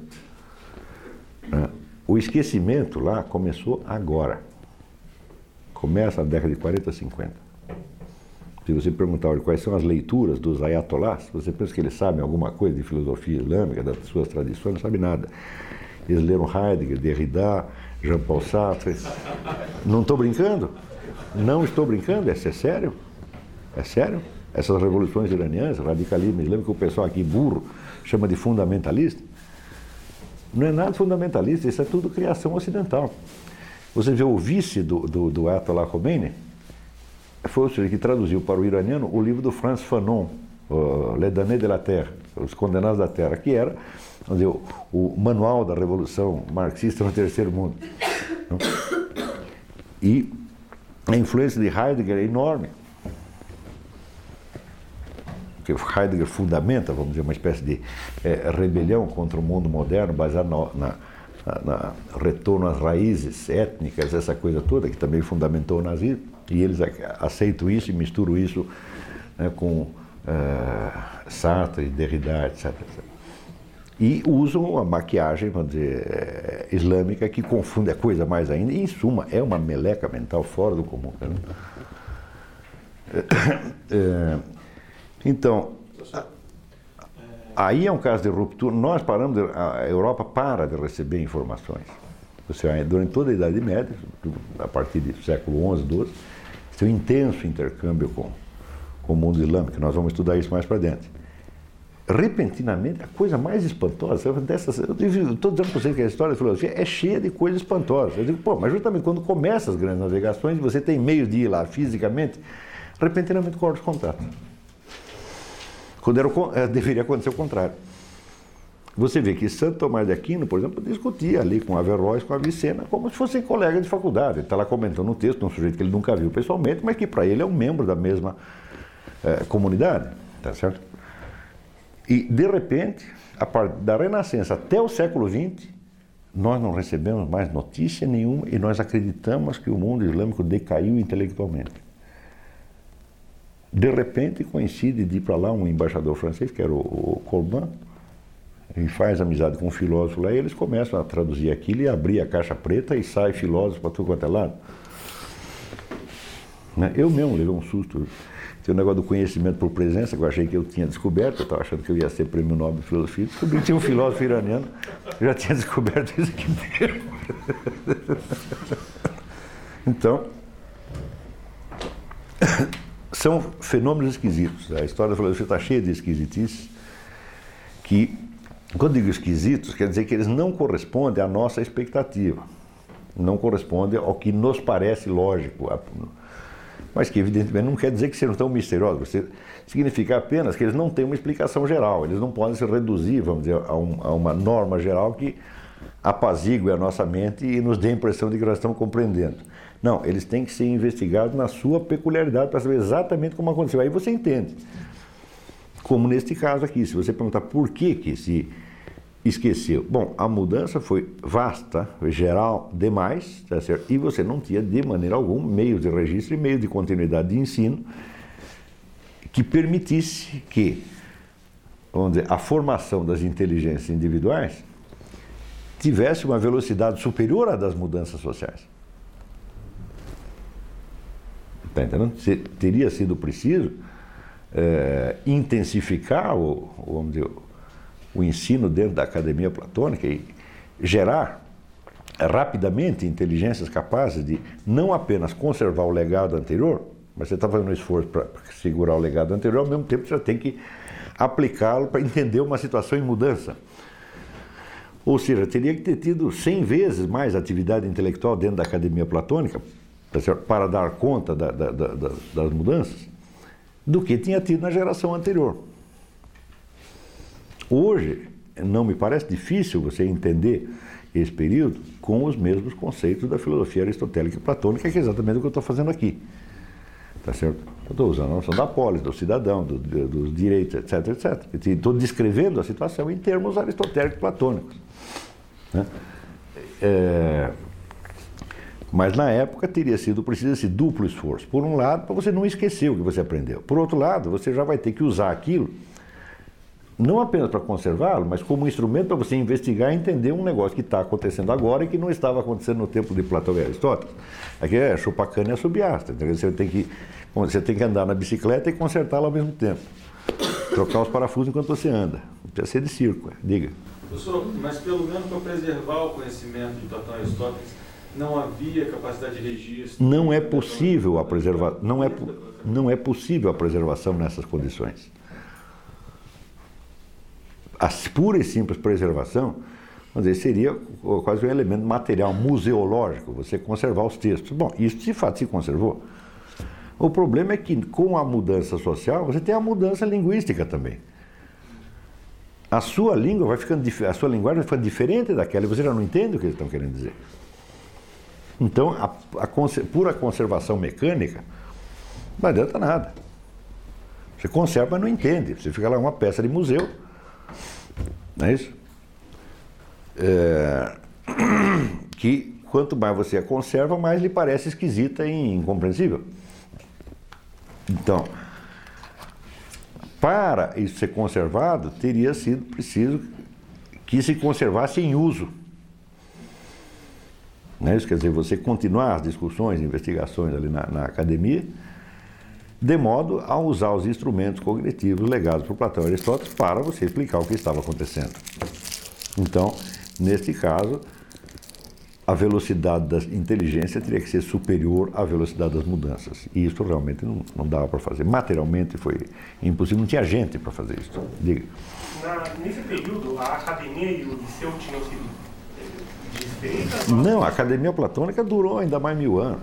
A: O esquecimento lá começou agora. Começa na década de quarenta, cinquenta. Se você perguntar olha, quais são as leituras dos ayatollahs, você pensa que eles sabem alguma coisa de filosofia islâmica, das suas tradições, não sabem nada. Eles leram Heidegger, Derrida, Jean-Paul Sartre. Não estou brincando? Não estou brincando? É, é sério? É sério? Essas revoluções iranianas, radicalismo islâmico, que o pessoal aqui burro chama de fundamentalista, não é nada fundamentalista, isso é tudo criação ocidental. Você vê o vice do, do, do Ayatollah Khomeini, foi o senhor que traduziu para o iraniano o livro do Frantz Fanon, uh, Les Damnés de la Terre, Os Condenados da Terra, que era dizer, o, o manual da revolução marxista no terceiro mundo. E a influência de Heidegger é enorme. Porque Heidegger fundamenta, vamos dizer, uma espécie de é, rebelião contra o mundo moderno, baseado na, na, na retorno às raízes étnicas, essa coisa toda, que também fundamentou o nazismo. E eles aceitam isso e misturam isso, né, com uh, Sartre, Derrida, etcétera, etcétera. E usam a maquiagem, vamos dizer, islâmica, que confunde a coisa mais ainda. E, em suma, é uma meleca mental fora do comum. Né? É, então, aí é um caso de ruptura. Nós paramos, de, a Europa para de receber informações. Você, durante toda a Idade Média, a partir do século onze, doze, tem um intenso intercâmbio com, com o mundo islâmico. Nós vamos estudar isso mais para dentro. Repentinamente, a coisa mais espantosa, dessas, eu estou dizendo para vocês que a história da filosofia é cheia de coisas espantosas. Eu digo, pô, mas justamente quando começam as grandes navegações, você tem meio de ir lá fisicamente, repentinamente corta os contatos. Quando era o, é, deveria acontecer o contrário. Você vê que Santo Tomás de Aquino, por exemplo, discutia ali com Averroes, com Avicena, como se fossem colegas de faculdade. Ele está lá comentando um texto de um sujeito que ele nunca viu pessoalmente, mas que para ele é um membro da mesma é, comunidade, tá certo? E, de repente, a partir da Renascença até o século vinte, nós não recebemos mais notícia nenhuma e nós acreditamos que o mundo islâmico decaiu intelectualmente. De repente, coincide de ir para lá um embaixador francês, que era o, o Corbin, e faz amizade com um filósofo lá, e eles começam a traduzir aquilo e abrir a caixa preta e sai filósofo para tudo quanto é lado. Eu mesmo levei um susto. Tem o negócio do conhecimento por presença, que eu achei que eu tinha descoberto, eu estava achando que eu ia ser prêmio Nobel de Filosofia, descobri que tinha um filósofo iraniano, eu já tinha descoberto isso aqui mesmo. Então, são fenômenos esquisitos. A história da filosofia está cheia de esquisitices, que, quando digo esquisitos, quer dizer que eles não correspondem à nossa expectativa, não correspondem ao que nos parece lógico, mas que evidentemente não quer dizer que sejam tão misteriosos. Significa apenas que eles não têm uma explicação geral, eles não podem se reduzir, vamos dizer, a, um, a uma norma geral que apazigue a nossa mente e nos dê a impressão de que nós estamos compreendendo. Não, eles têm que ser investigados na sua peculiaridade para saber exatamente como aconteceu. Aí você entende. Como neste caso aqui, se você perguntar por que que se esqueceu. Bom, a mudança foi vasta, geral demais, tá certo? E você não tinha de maneira alguma meios de registro e meios de continuidade de ensino que permitisse que, vamos dizer, a formação das inteligências individuais tivesse uma velocidade superior à das mudanças sociais. Está entendendo? Se, teria sido preciso é, intensificar o, vamos dizer, o ensino dentro da academia platônica e gerar rapidamente inteligências capazes de não apenas conservar o legado anterior, mas você está fazendo um esforço para segurar o legado anterior, ao mesmo tempo você tem que aplicá-lo para entender uma situação em mudança. Ou seja, teria que ter tido cem vezes mais atividade intelectual dentro da academia platônica para dar conta da, da, da, das mudanças do que tinha tido na geração anterior. Hoje, não me parece difícil você entender esse período com os mesmos conceitos da filosofia aristotélica e platônica, que é exatamente o que eu estou fazendo aqui. Tá certo? Eu estou usando a noção da polis, do cidadão, do, do, dos direitos, etc, etcétera. Estou descrevendo a situação em termos aristotélicos platônicos. Né? É, mas na época teria sido preciso esse duplo esforço. Por um lado, para você não esquecer o que você aprendeu. Por outro lado, você já vai ter que usar aquilo não apenas para conservá-lo, mas como instrumento para você investigar e entender um negócio que está acontecendo agora e que não estava acontecendo no tempo de Platão e Aristóteles. Aqui é chupar cana e assobiar. Você tem que, você tem que andar na bicicleta e consertá-la ao mesmo tempo. Trocar os parafusos enquanto você anda. Não precisa ser de circo, diga.
E: Professor, mas pelo menos para preservar o conhecimento de Platão e Aristóteles, não havia capacidade de registro?
A: Não é possível a preserva... não é, não é possível a preservação nessas condições. A pura e simples preservação, vamos dizer, seria quase um elemento material museológico, você conservar os textos. Bom, isso de fato se conservou. O problema é que com a mudança social, você tem a mudança linguística também. A sua língua vai ficando, a sua linguagem vai ficando diferente daquela e você já não entende o que eles estão querendo dizer. Então, a, a pura conservação mecânica não adianta nada. Você conserva, mas não entende. Você fica lá uma peça de museu. Não é isso? É, que quanto mais você a conserva, mais lhe parece esquisita e incompreensível. Então, para isso ser conservado, teria sido preciso que se conservasse em uso. Não é isso? Quer dizer, você continuar as discussões, investigações ali na, na academia, de modo a usar os instrumentos cognitivos legados por Platão e Aristóteles para você explicar o que estava acontecendo. Então, neste caso, a velocidade da inteligência teria que ser superior à velocidade das mudanças. E isso realmente não, não dava para fazer. Materialmente foi impossível, não tinha gente para fazer isso. Diga.
F: Na, nesse período, a academia e o liceu tinham sido desfeitas?
A: Não, a academia platônica durou ainda mais mil anos.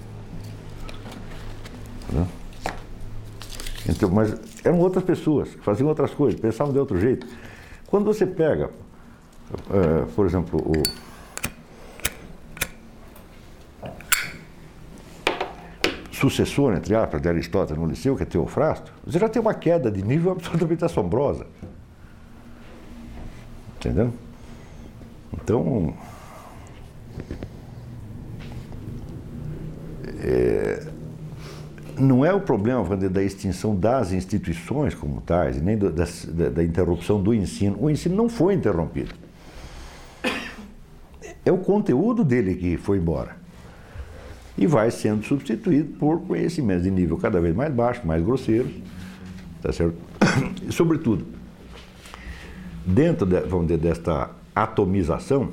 A: Né? Então, mas eram outras pessoas que faziam outras coisas, pensavam de outro jeito. Quando você pega, uh, por exemplo, o sucessor, entre aspas, de Aristóteles no liceu, que é Teofrasto, você já tem uma queda de nível absolutamente assombrosa. Entendeu? Então, é, não é o problema da extinção das instituições como tais, nem do, da, da interrupção do ensino. O ensino não foi interrompido. É o conteúdo dele que foi embora. E vai sendo substituído por conhecimentos de nível cada vez mais baixo, mais grosseiros, tá certo? E, sobretudo, dentro de, vamos dizer, desta atomização,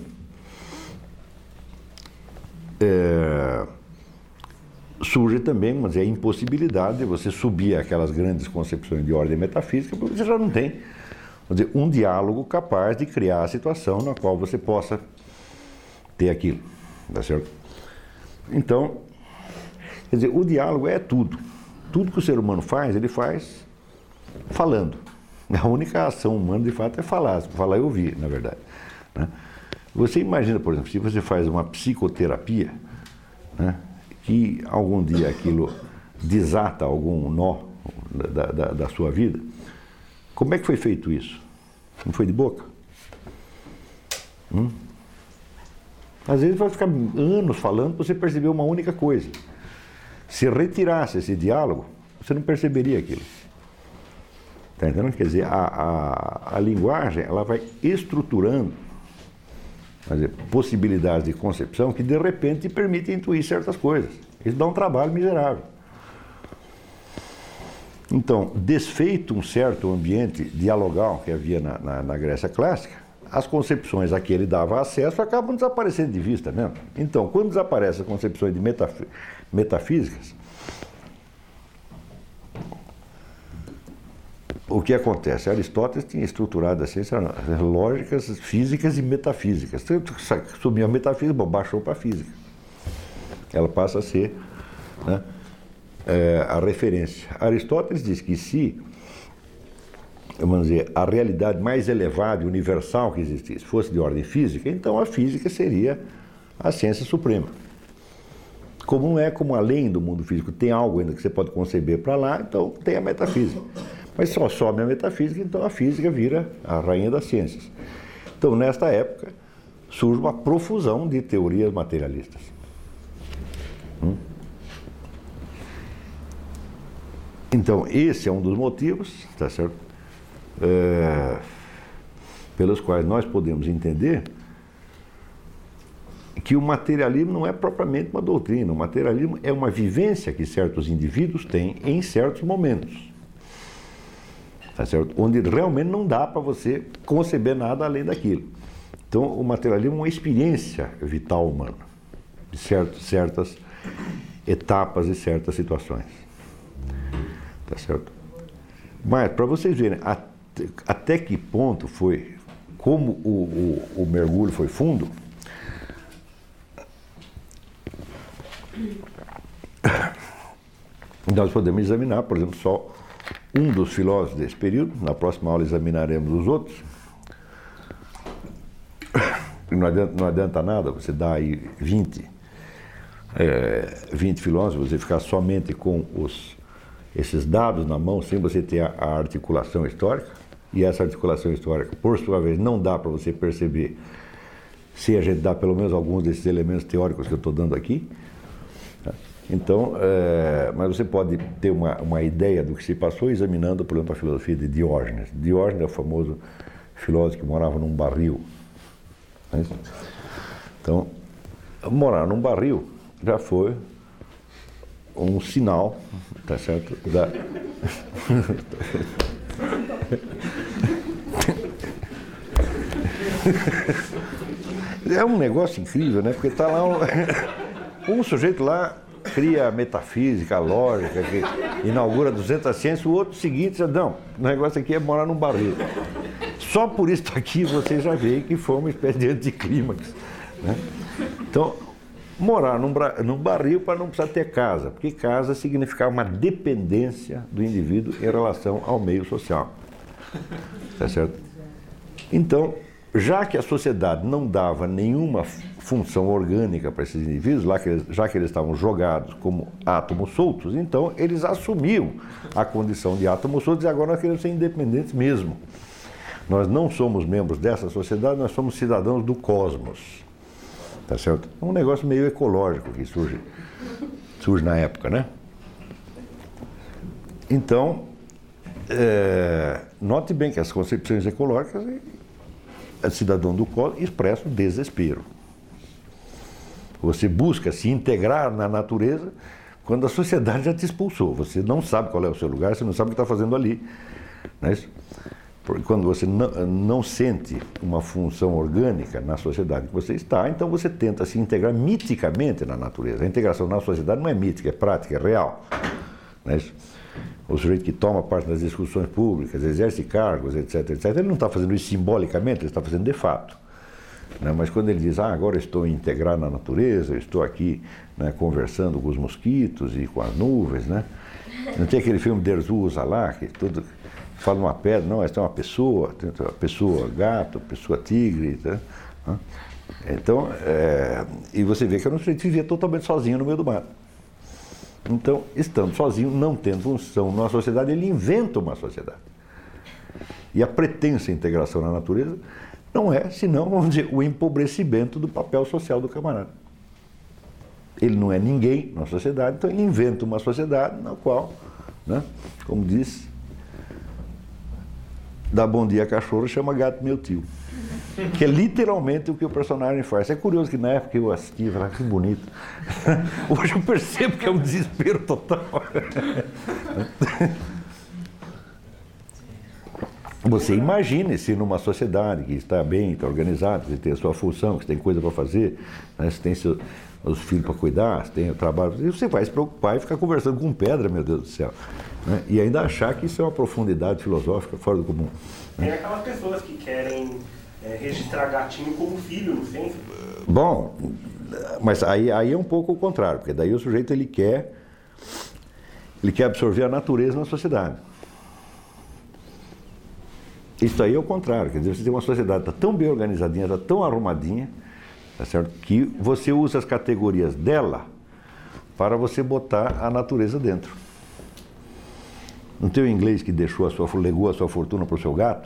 A: é, surge também, vamos dizer, a impossibilidade de você subir aquelas grandes concepções de ordem metafísica, porque você já não tem, vamos dizer, um diálogo capaz de criar a situação na qual você possa ter aquilo, tá certo? Então, quer dizer, o diálogo é tudo. Tudo que o ser humano faz, ele faz falando. A única ação humana, de fato, é falar. Falar e ouvir, na verdade. Né? Você imagina, por exemplo, se você faz uma psicoterapia, né, que algum dia aquilo desata algum nó da, da, da sua vida, como é que foi feito isso? Não foi de boca? Hum? Às vezes vai ficar anos falando para você perceber uma única coisa. Se retirasse esse diálogo, você não perceberia aquilo. Está entendendo? Quer dizer, a, a, a linguagem, ela vai estruturando, quer dizer, possibilidades de concepção que de repente permitem intuir certas coisas. Isso dá um trabalho miserável. Então, desfeito um certo ambiente dialogal que havia na, na, na Grécia clássica, as concepções a que ele dava acesso acabam desaparecendo de vista mesmo. Então, quando desaparecem as concepções de metaf- metafísicas, o que acontece? Aristóteles tinha estruturado a ciência lógicas, físicas e metafísicas. Subiu a metafísica, bom, baixou para a física. Ela passa a ser, né, é, a referência. Aristóteles diz que se, vamos dizer, a realidade mais elevada e universal que existisse fosse de ordem física, então a física seria a ciência suprema. como não é como além do mundo físico, tem algo ainda que você pode conceber para lá, então tem a metafísica. Mas só sobe a metafísica, então a física vira a rainha das ciências. Então, nesta época, surge uma profusão de teorias materialistas. Hum? Então, esse é um dos motivos, tá certo? É, pelos quais nós podemos entender que o materialismo não é propriamente uma doutrina. O materialismo é uma vivência que certos indivíduos têm em certos momentos. Tá certo? Onde realmente não dá para você conceber nada além daquilo. Então, o materialismo é uma experiência vital humana, de certos, certas etapas e certas situações. Tá certo? Mas, para vocês verem até, até que ponto foi, como o, o, o mergulho foi fundo, nós podemos examinar, por exemplo, só um dos filósofos desse período. Na próxima aula examinaremos os outros. Não adianta, não adianta nada você dar aí vinte, é, vinte filósofos, você ficar somente com os, esses dados na mão, sem você ter a, a articulação histórica. E essa articulação histórica, por sua vez, não dá para você perceber se a gente dá pelo menos alguns desses elementos teóricos que eu estou dando aqui. Então, é, mas você pode ter uma, uma ideia do que se passou examinando, por exemplo, a filosofia de Diógenes. Diógenes é o famoso filósofo que morava num barril. Né? Então, morar num barril já foi um sinal, tá certo? Da... É um negócio incrível, né? Porque está lá um, um sujeito lá cria a metafísica, a lógica, que inaugura duzentas ciências, o outro seguinte diz, não, o negócio aqui é morar num barril. Só por isso aqui você já vê que foi uma espécie de anticlímax. Né? Então, morar num, num barril para não precisar ter casa, porque casa significava uma dependência do indivíduo em relação ao meio social. Tá certo? Então, já que a sociedade não dava nenhuma função orgânica para esses indivíduos, lá que eles, já que eles estavam jogados como átomos soltos, então eles assumiam a condição de átomos soltos e agora nós queremos ser independentes mesmo. Nós não somos membros dessa sociedade, nós somos cidadãos do cosmos. Tá certo? É um negócio meio ecológico que surge, surge na época, né? Então, é, note bem que as concepções ecológicas, a cidadão do cosmos expressa o desespero. Você busca se integrar na natureza quando a sociedade já te expulsou. Você não sabe qual é o seu lugar, você não sabe o que está fazendo ali. Não é isso? Porque quando você não, não sente uma função orgânica na sociedade que você está, então você tenta se integrar miticamente na natureza. A integração na sociedade não é mítica, é prática, é real. Não é isso? O sujeito que toma parte das discussões públicas, exerce cargos, etc, etcétera, ele não está fazendo isso simbolicamente, ele está fazendo de fato. Né? Mas quando ele diz, ah, agora estou integrado na natureza, eu estou aqui, né, conversando com os mosquitos e com as nuvens, né? Não tem aquele filme Der Usa lá, que tudo fala uma pedra, não, essa é uma pessoa, uma pessoa gato, pessoa tigre, tá? Então, é, e você vê que eu não vivia totalmente sozinho no meio do mato. Então, estando sozinho, não tendo função na sociedade, ele inventa uma sociedade. E a pretensa integração na natureza não é, senão, vamos dizer, o empobrecimento do papel social do camarada. Ele não é ninguém na sociedade, então ele inventa uma sociedade na qual, né, como diz, dá bom dia a cachorro, chama gato meu tio. Que é literalmente o que o personagem faz. É curioso que na época que eu assisti, eu falava, que bonito. Hoje eu percebo que é um desespero total. Você imagine se numa sociedade que está bem, está organizada, que tem a sua função, que tem coisa para fazer, né, você tem seu, os filhos para cuidar, você tem o trabalho, e você vai se preocupar e ficar conversando com pedra, meu Deus do céu. Né, e ainda achar que isso é uma profundidade filosófica fora do comum. Né.
F: Tem aquelas pessoas que querem é, registrar gatinho como filho no centro.
A: Bom, mas aí, aí é um pouco o contrário, porque daí o sujeito ele quer, ele quer absorver a natureza na sociedade. Isso aí é o contrário, quer dizer, você tem uma sociedade que está tão bem organizadinha, está tão arrumadinha, tá certo? Que você usa as categorias dela para você botar a natureza dentro. Não tem o inglês que deixou a sua, legou a sua fortuna para o seu gato?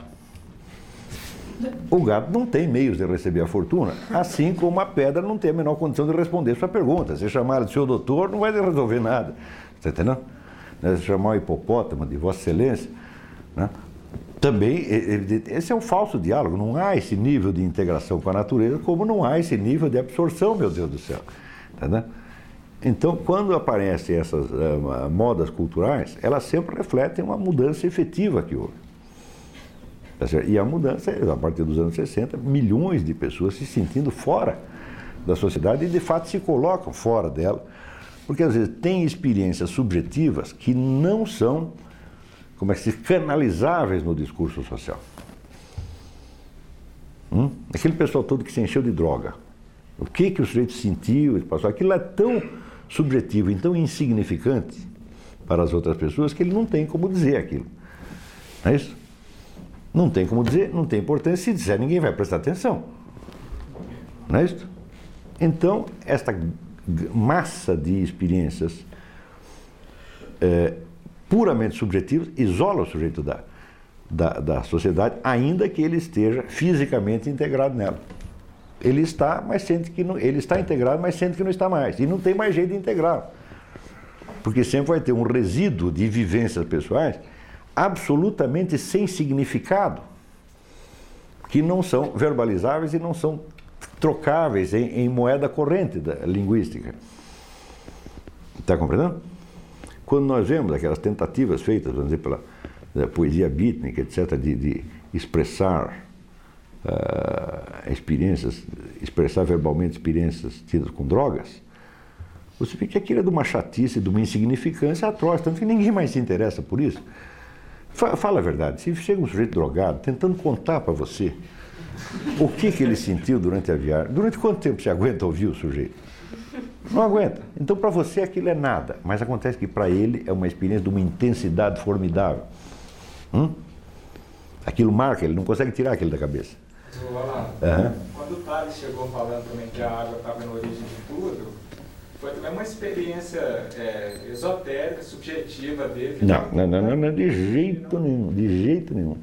A: O gato não tem meios de receber a fortuna, assim como a pedra não tem a menor condição de responder a sua pergunta. Se chamar de seu doutor, não vai resolver nada. Está entendendo? Se chamar o hipopótamo de Vossa Excelência, né? Também, esse é um falso diálogo. Não há esse nível de integração com a natureza, como não há esse nível de absorção, meu Deus do céu. Está entendendo? Então, quando aparecem essas uh, modas culturais, elas sempre refletem uma mudança efetiva que houve. E a mudança, a partir dos anos sessenta, milhões de pessoas se sentindo fora da sociedade e, de fato, se colocam fora dela, porque, às vezes, têm experiências subjetivas que não são, como é que se diz, canalizáveis no discurso social. Hum? Aquele pessoal todo que se encheu de droga, o que, que o sujeito sentiu, passou, aquilo é tão subjetivo e tão insignificante para as outras pessoas que ele não tem como dizer aquilo. Não é isso? Não tem como dizer, não tem importância. Se disser, ninguém vai prestar atenção. Não é isso? Então, esta massa de experiências é, puramente subjetivas isola o sujeito da, da, da sociedade, ainda que ele esteja fisicamente integrado nela. Ele está, mas sente que não, ele está integrado, mas sente que não está mais. E não tem mais jeito de integrar. Porque sempre vai ter um resíduo de vivências pessoais absolutamente sem significado, que não são verbalizáveis e não são trocáveis em, em moeda corrente da linguística. Está compreendendo? Quando nós vemos aquelas tentativas feitas, vamos dizer, pela, pela poesia beatnik, etcétera, de, de expressar uh, experiências, expressar verbalmente experiências tidas com drogas, você vê que aquilo é de uma chatice, de uma insignificância atroz, tanto que ninguém mais se interessa por isso. Fala a verdade, se chega um sujeito drogado tentando contar para você o que, que ele sentiu durante a viagem, durante quanto tempo você aguenta ouvir o sujeito? Não aguenta. Então para você aquilo é nada, mas acontece que para ele é uma experiência de uma intensidade formidável. Hum? Aquilo marca, ele não consegue tirar aquilo da cabeça.
B: Olá.
A: Uhum.
B: Quando o Tales chegou falando também que a água estava na origem de tudo, foi também uma experiência é, esotérica, subjetiva dele.
A: Não, não, não, não, não, de jeito nenhum, de jeito nenhum.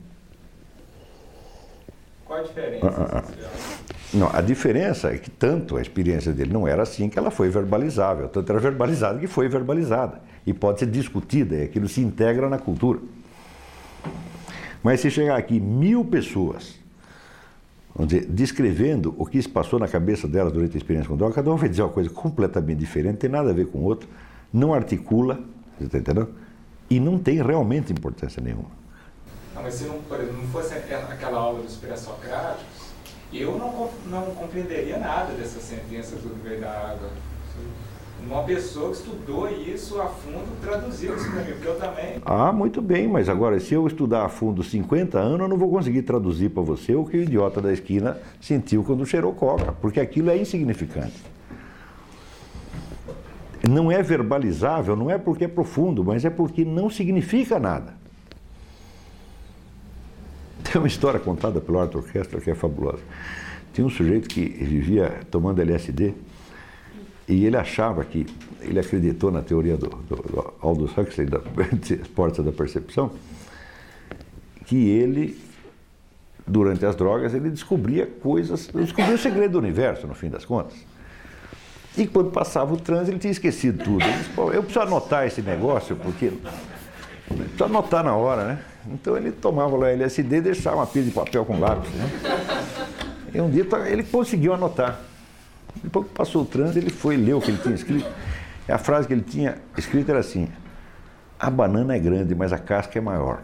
B: Qual a diferença?
A: Ah, ah, não, a diferença é que tanto a experiência dele não era assim que ela foi verbalizável, tanto era verbalizada que foi verbalizada. E pode ser discutida, e aquilo se integra na cultura. Mas se chegar aqui mil pessoas, vamos dizer, descrevendo o que se passou na cabeça delas durante a experiência com droga, cada um vai dizer uma coisa completamente diferente, não tem nada a ver com o outro, não articula, você está entendendo? E não tem realmente importância nenhuma.
B: Não, mas se não, por exemplo, não fosse aquela aula dos pré-socráticos, eu não, não compreenderia nada dessa sentença do veio da água. Uma pessoa que estudou isso a fundo traduziu isso para mim, porque eu também...
A: Ah, muito bem, mas agora se eu estudar a fundo cinquenta anos, eu não vou conseguir traduzir para você o que o idiota da esquina sentiu quando cheirou coca, porque aquilo é insignificante. Não é verbalizável, não é porque é profundo, mas é porque não significa nada. Tem uma história contada pelo Arthur Koestler que é fabulosa. Tinha um sujeito que vivia tomando L S D, e ele achava que, ele acreditou na teoria do, do, do Aldous Huxley, da Portas da Percepção, que ele, durante as drogas, ele descobria coisas, ele descobria o segredo do universo, no fim das contas. E quando passava o transe, ele tinha esquecido tudo. Ele disse, pô, eu preciso anotar esse negócio, porque... Precisa anotar na hora, né? Então ele tomava lá L S D e deixava uma pilha de papel com lápis, né? E um dia ele conseguiu anotar. Depois que passou o transe, ele foi ler o que ele tinha escrito. E a frase que ele tinha escrito era assim: a banana é grande, mas a casca é maior.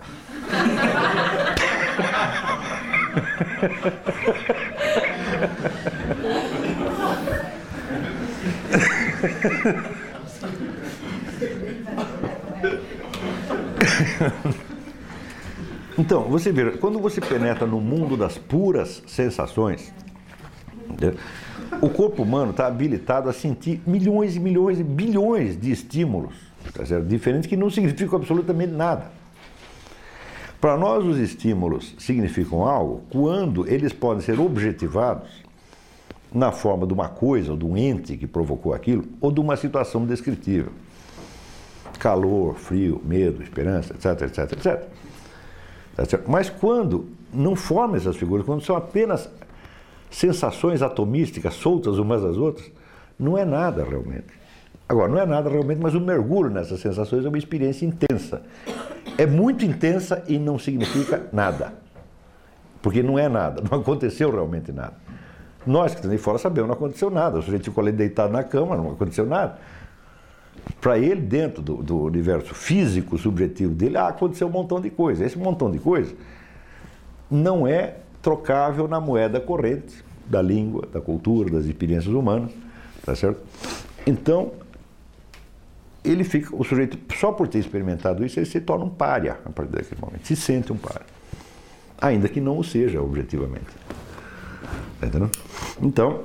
A: Então, você vê, quando você penetra no mundo das puras sensações, entendeu? O corpo humano está habilitado a sentir milhões e milhões e bilhões de estímulos, tá certo? Diferentes, que não significam absolutamente nada. Para nós, os estímulos significam algo quando eles podem ser objetivados na forma de uma coisa, ou de um ente que provocou aquilo, ou de uma situação descritível. Calor, frio, medo, esperança, etc, etc, etcétera. Mas quando não formam essas figuras, quando são apenas sensações atomísticas soltas umas das outras, não é nada realmente. Agora, não é nada realmente, mas o mergulho nessas sensações é uma experiência intensa. É muito intensa e não significa nada. Porque não é nada, não aconteceu realmente nada. Nós que estamos aí fora sabemos, não aconteceu nada. O sujeito ficou ali deitado na cama, não aconteceu nada. Para ele, dentro do, do universo físico, subjetivo dele, ah, aconteceu um montão de coisa. Esse montão de coisa não é trocável na moeda corrente da língua, da cultura, das experiências humanas, tá certo? Então, ele fica, o sujeito, só por ter experimentado isso, ele se torna um pária a partir daquele momento, se sente um pária, ainda que não o seja objetivamente. Tá entendendo? Então,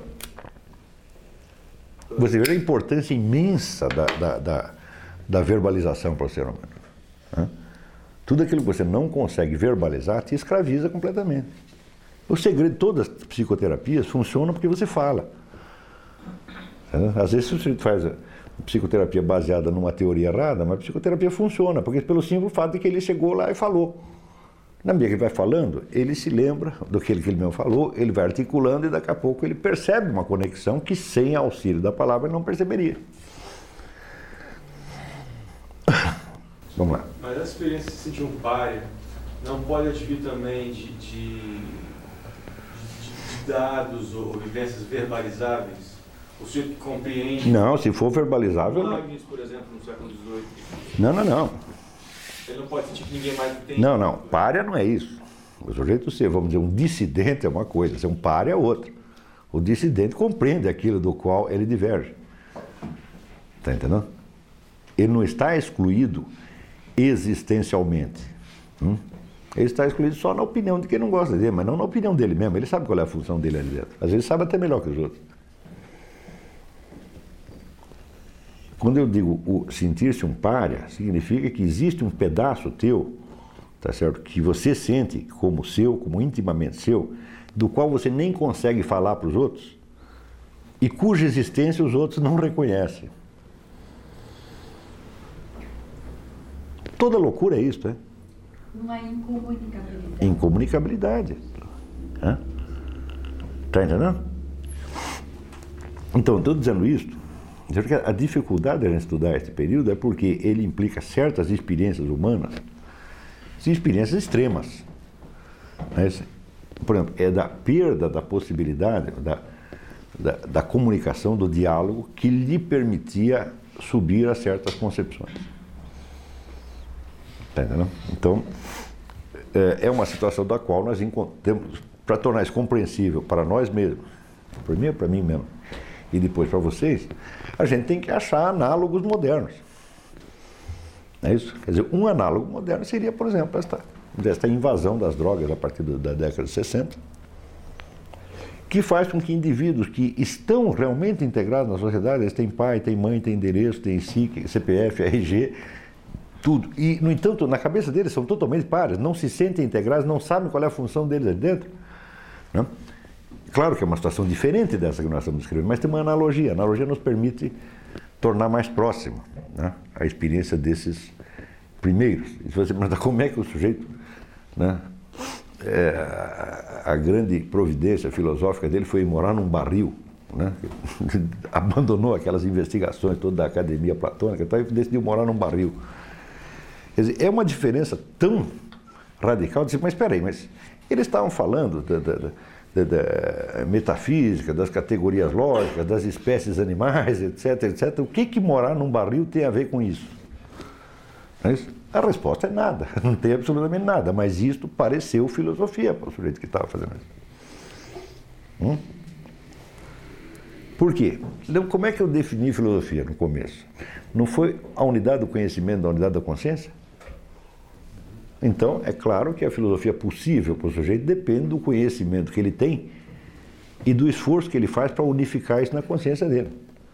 A: você vê a importância imensa da, da, da, da verbalização para o ser humano. Né? Tudo aquilo que você não consegue verbalizar te escraviza completamente. O segredo de todas as psicoterapias funciona porque você fala. Tá? Às vezes você faz psicoterapia baseada numa teoria errada, mas a psicoterapia funciona, porque pelo simples fato de que ele chegou lá e falou. Na medida que ele vai falando, ele se lembra do que ele, que ele mesmo falou, ele vai articulando e daqui a pouco ele percebe uma conexão que sem auxílio da palavra ele não perceberia. Vamos lá.
E: Mas a experiência de se sentir um pária não pode advir também de, de, de, de dados ou vivências verbalizáveis? O sujeito que compreende...
A: Não, se for verbalizável...
E: Leibniz, por exemplo, no século dezoito.
A: Não, não, não.
E: Ele não pode sentir que ninguém mais entende.
A: Não, não. Pária não é isso. O sujeito ser, vamos dizer, um dissidente é uma coisa, ser um pária é outra. O dissidente compreende aquilo do qual ele diverge. Está entendendo? Ele não está excluído existencialmente. Hum? Ele está excluído só na opinião de quem não gosta dele, mas não na opinião dele mesmo. Ele sabe qual é a função dele ali dentro. Às vezes sabe até melhor que os outros. Quando eu digo o sentir-se um pária, significa que existe um pedaço teu, tá certo? Que você sente como seu, como intimamente seu, do qual você nem consegue falar para os outros e cuja existência os outros não reconhecem. Toda loucura é isso, né?
G: Não há incomunicabilidade.
A: Incomunicabilidade. Hã? Tá entendendo? Então, estou dizendo isso. A dificuldade de a gente estudar este período é porque ele implica certas experiências humanas, experiências extremas. Por exemplo, é da perda da possibilidade da, da, da comunicação, do diálogo, que lhe permitia subir a certas concepções. Tá entendendo? Então, é uma situação da qual nós temos, para tornar isso compreensível para nós mesmos, para mim, para mim mesmo, e depois para vocês, a gente tem que achar análogos modernos. É isso? Quer dizer, um análogo moderno seria, por exemplo, esta, esta invasão das drogas a partir da década de sessenta, que faz com que indivíduos que estão realmente integrados na sociedade, eles têm pai, têm mãe, têm endereço, têm S I C, C P F, R G, tudo. E, no entanto, na cabeça deles são totalmente pares, não se sentem integrados, não sabem qual é a função deles ali dentro. Né? Claro que é uma situação diferente dessa que nós estamos descrevendo, mas tem uma analogia. A analogia nos permite tornar mais próximo, né, a experiência desses primeiros. E você pergunta como é que o sujeito, né, é, a grande providência filosófica dele foi morar num barril, né, abandonou aquelas investigações todas da academia platônica, então ele decidiu morar num barril. Quer dizer, é uma diferença tão radical de dizer, mas espera aí, mas eles estavam falando da, da, da Da, da metafísica, das categorias lógicas, das espécies animais, etc, etcétera. O que que morar num barril tem a ver com isso? Mas a resposta é nada, não tem absolutamente nada, mas isto pareceu filosofia para o sujeito que estava fazendo isso. Hum? Por quê? Então, como é que eu defini filosofia no começo? Não foi a unidade do conhecimento da unidade da consciência? Então, é claro que a filosofia possível para o sujeito depende do conhecimento que ele tem e do esforço que ele faz para unificar isso na consciência dele.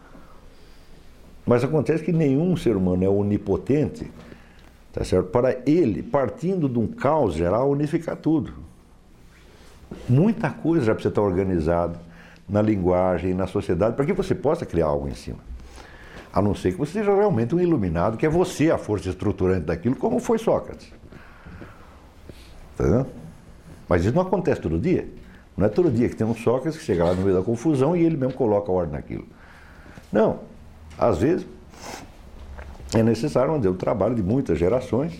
A: Mas acontece que nenhum ser humano é onipotente, tá certo? Para ele, partindo de um caos geral, unificar tudo. Muita coisa já precisa estar organizada na linguagem, na sociedade, para que você possa criar algo em cima. A não ser que você seja realmente um iluminado, que é você a força estruturante daquilo, como foi Sócrates. Tá vendo? Mas isso não acontece todo dia. Não é todo dia que tem um Sócrates que chega lá no meio da confusão e ele mesmo coloca a ordem naquilo. Não. Às vezes é necessário, vamos dizer, o trabalho de muitas gerações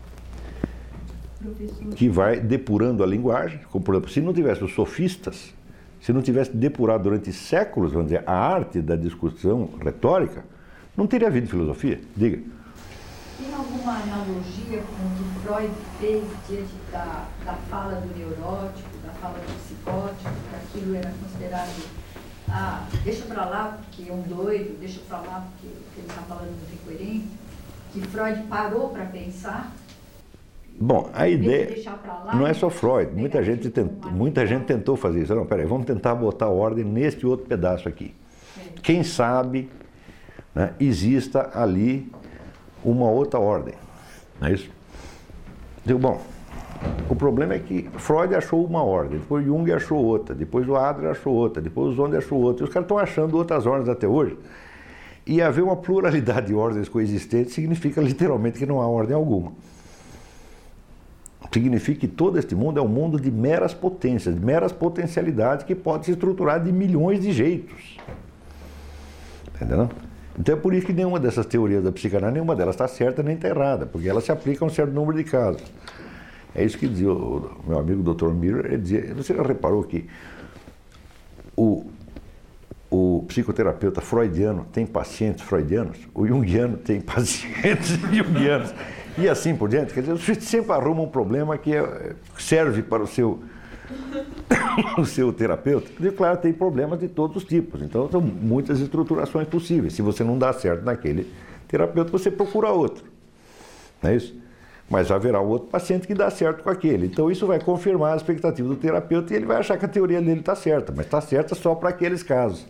A: que vai depurando a linguagem, como por exemplo, se não tivesse os sofistas, se não tivesse depurado durante séculos, vamos dizer, a arte da discussão retórica, não teria havido filosofia. Diga.
G: Tem alguma analogia com o que Freud fez diante da, da fala do neurótico, da fala do psicótico, que aquilo era considerado, ah, deixa pra lá porque é um doido, deixa pra lá porque o que ele está falando não tem coerência, que Freud parou para pensar?
A: Bom, a ideia
G: lá,
A: não é só Freud, muita gente, tentou, muita gente tentou fazer isso. Não, peraí, vamos tentar botar ordem neste outro pedaço aqui.
G: É.
A: Quem sabe, né, exista ali uma outra ordem, não é isso? Digo, bom, o problema é que Freud achou uma ordem, depois Jung achou outra, depois o Adler achou outra, depois o Zonde achou outra, e os caras estão achando outras ordens até hoje. E haver uma pluralidade de ordens coexistentes significa literalmente que não há ordem alguma. Significa que todo este mundo é um mundo de meras potências, de meras potencialidades que pode se estruturar de milhões de jeitos. Entendeu? Então é por isso que nenhuma dessas teorias da psicanálise, nenhuma delas está certa nem está errada, porque elas se aplicam a um certo número de casos. É isso que dizia o meu amigo doutor Miller, ele dizia, você já reparou que o, o psicoterapeuta freudiano tem pacientes freudianos, o junguiano tem pacientes junguianos. E assim por diante, quer dizer, você sempre arruma um problema que é, serve para o seu, o seu terapeuta. E, claro, tem problemas de todos os tipos, então são muitas estruturações possíveis. Se você não dá certo naquele terapeuta, você procura outro, não é isso? Mas haverá um outro paciente que dá certo com aquele. Então isso vai confirmar a expectativa do terapeuta e ele vai achar que a teoria dele está certa, mas está certa só para aqueles casos.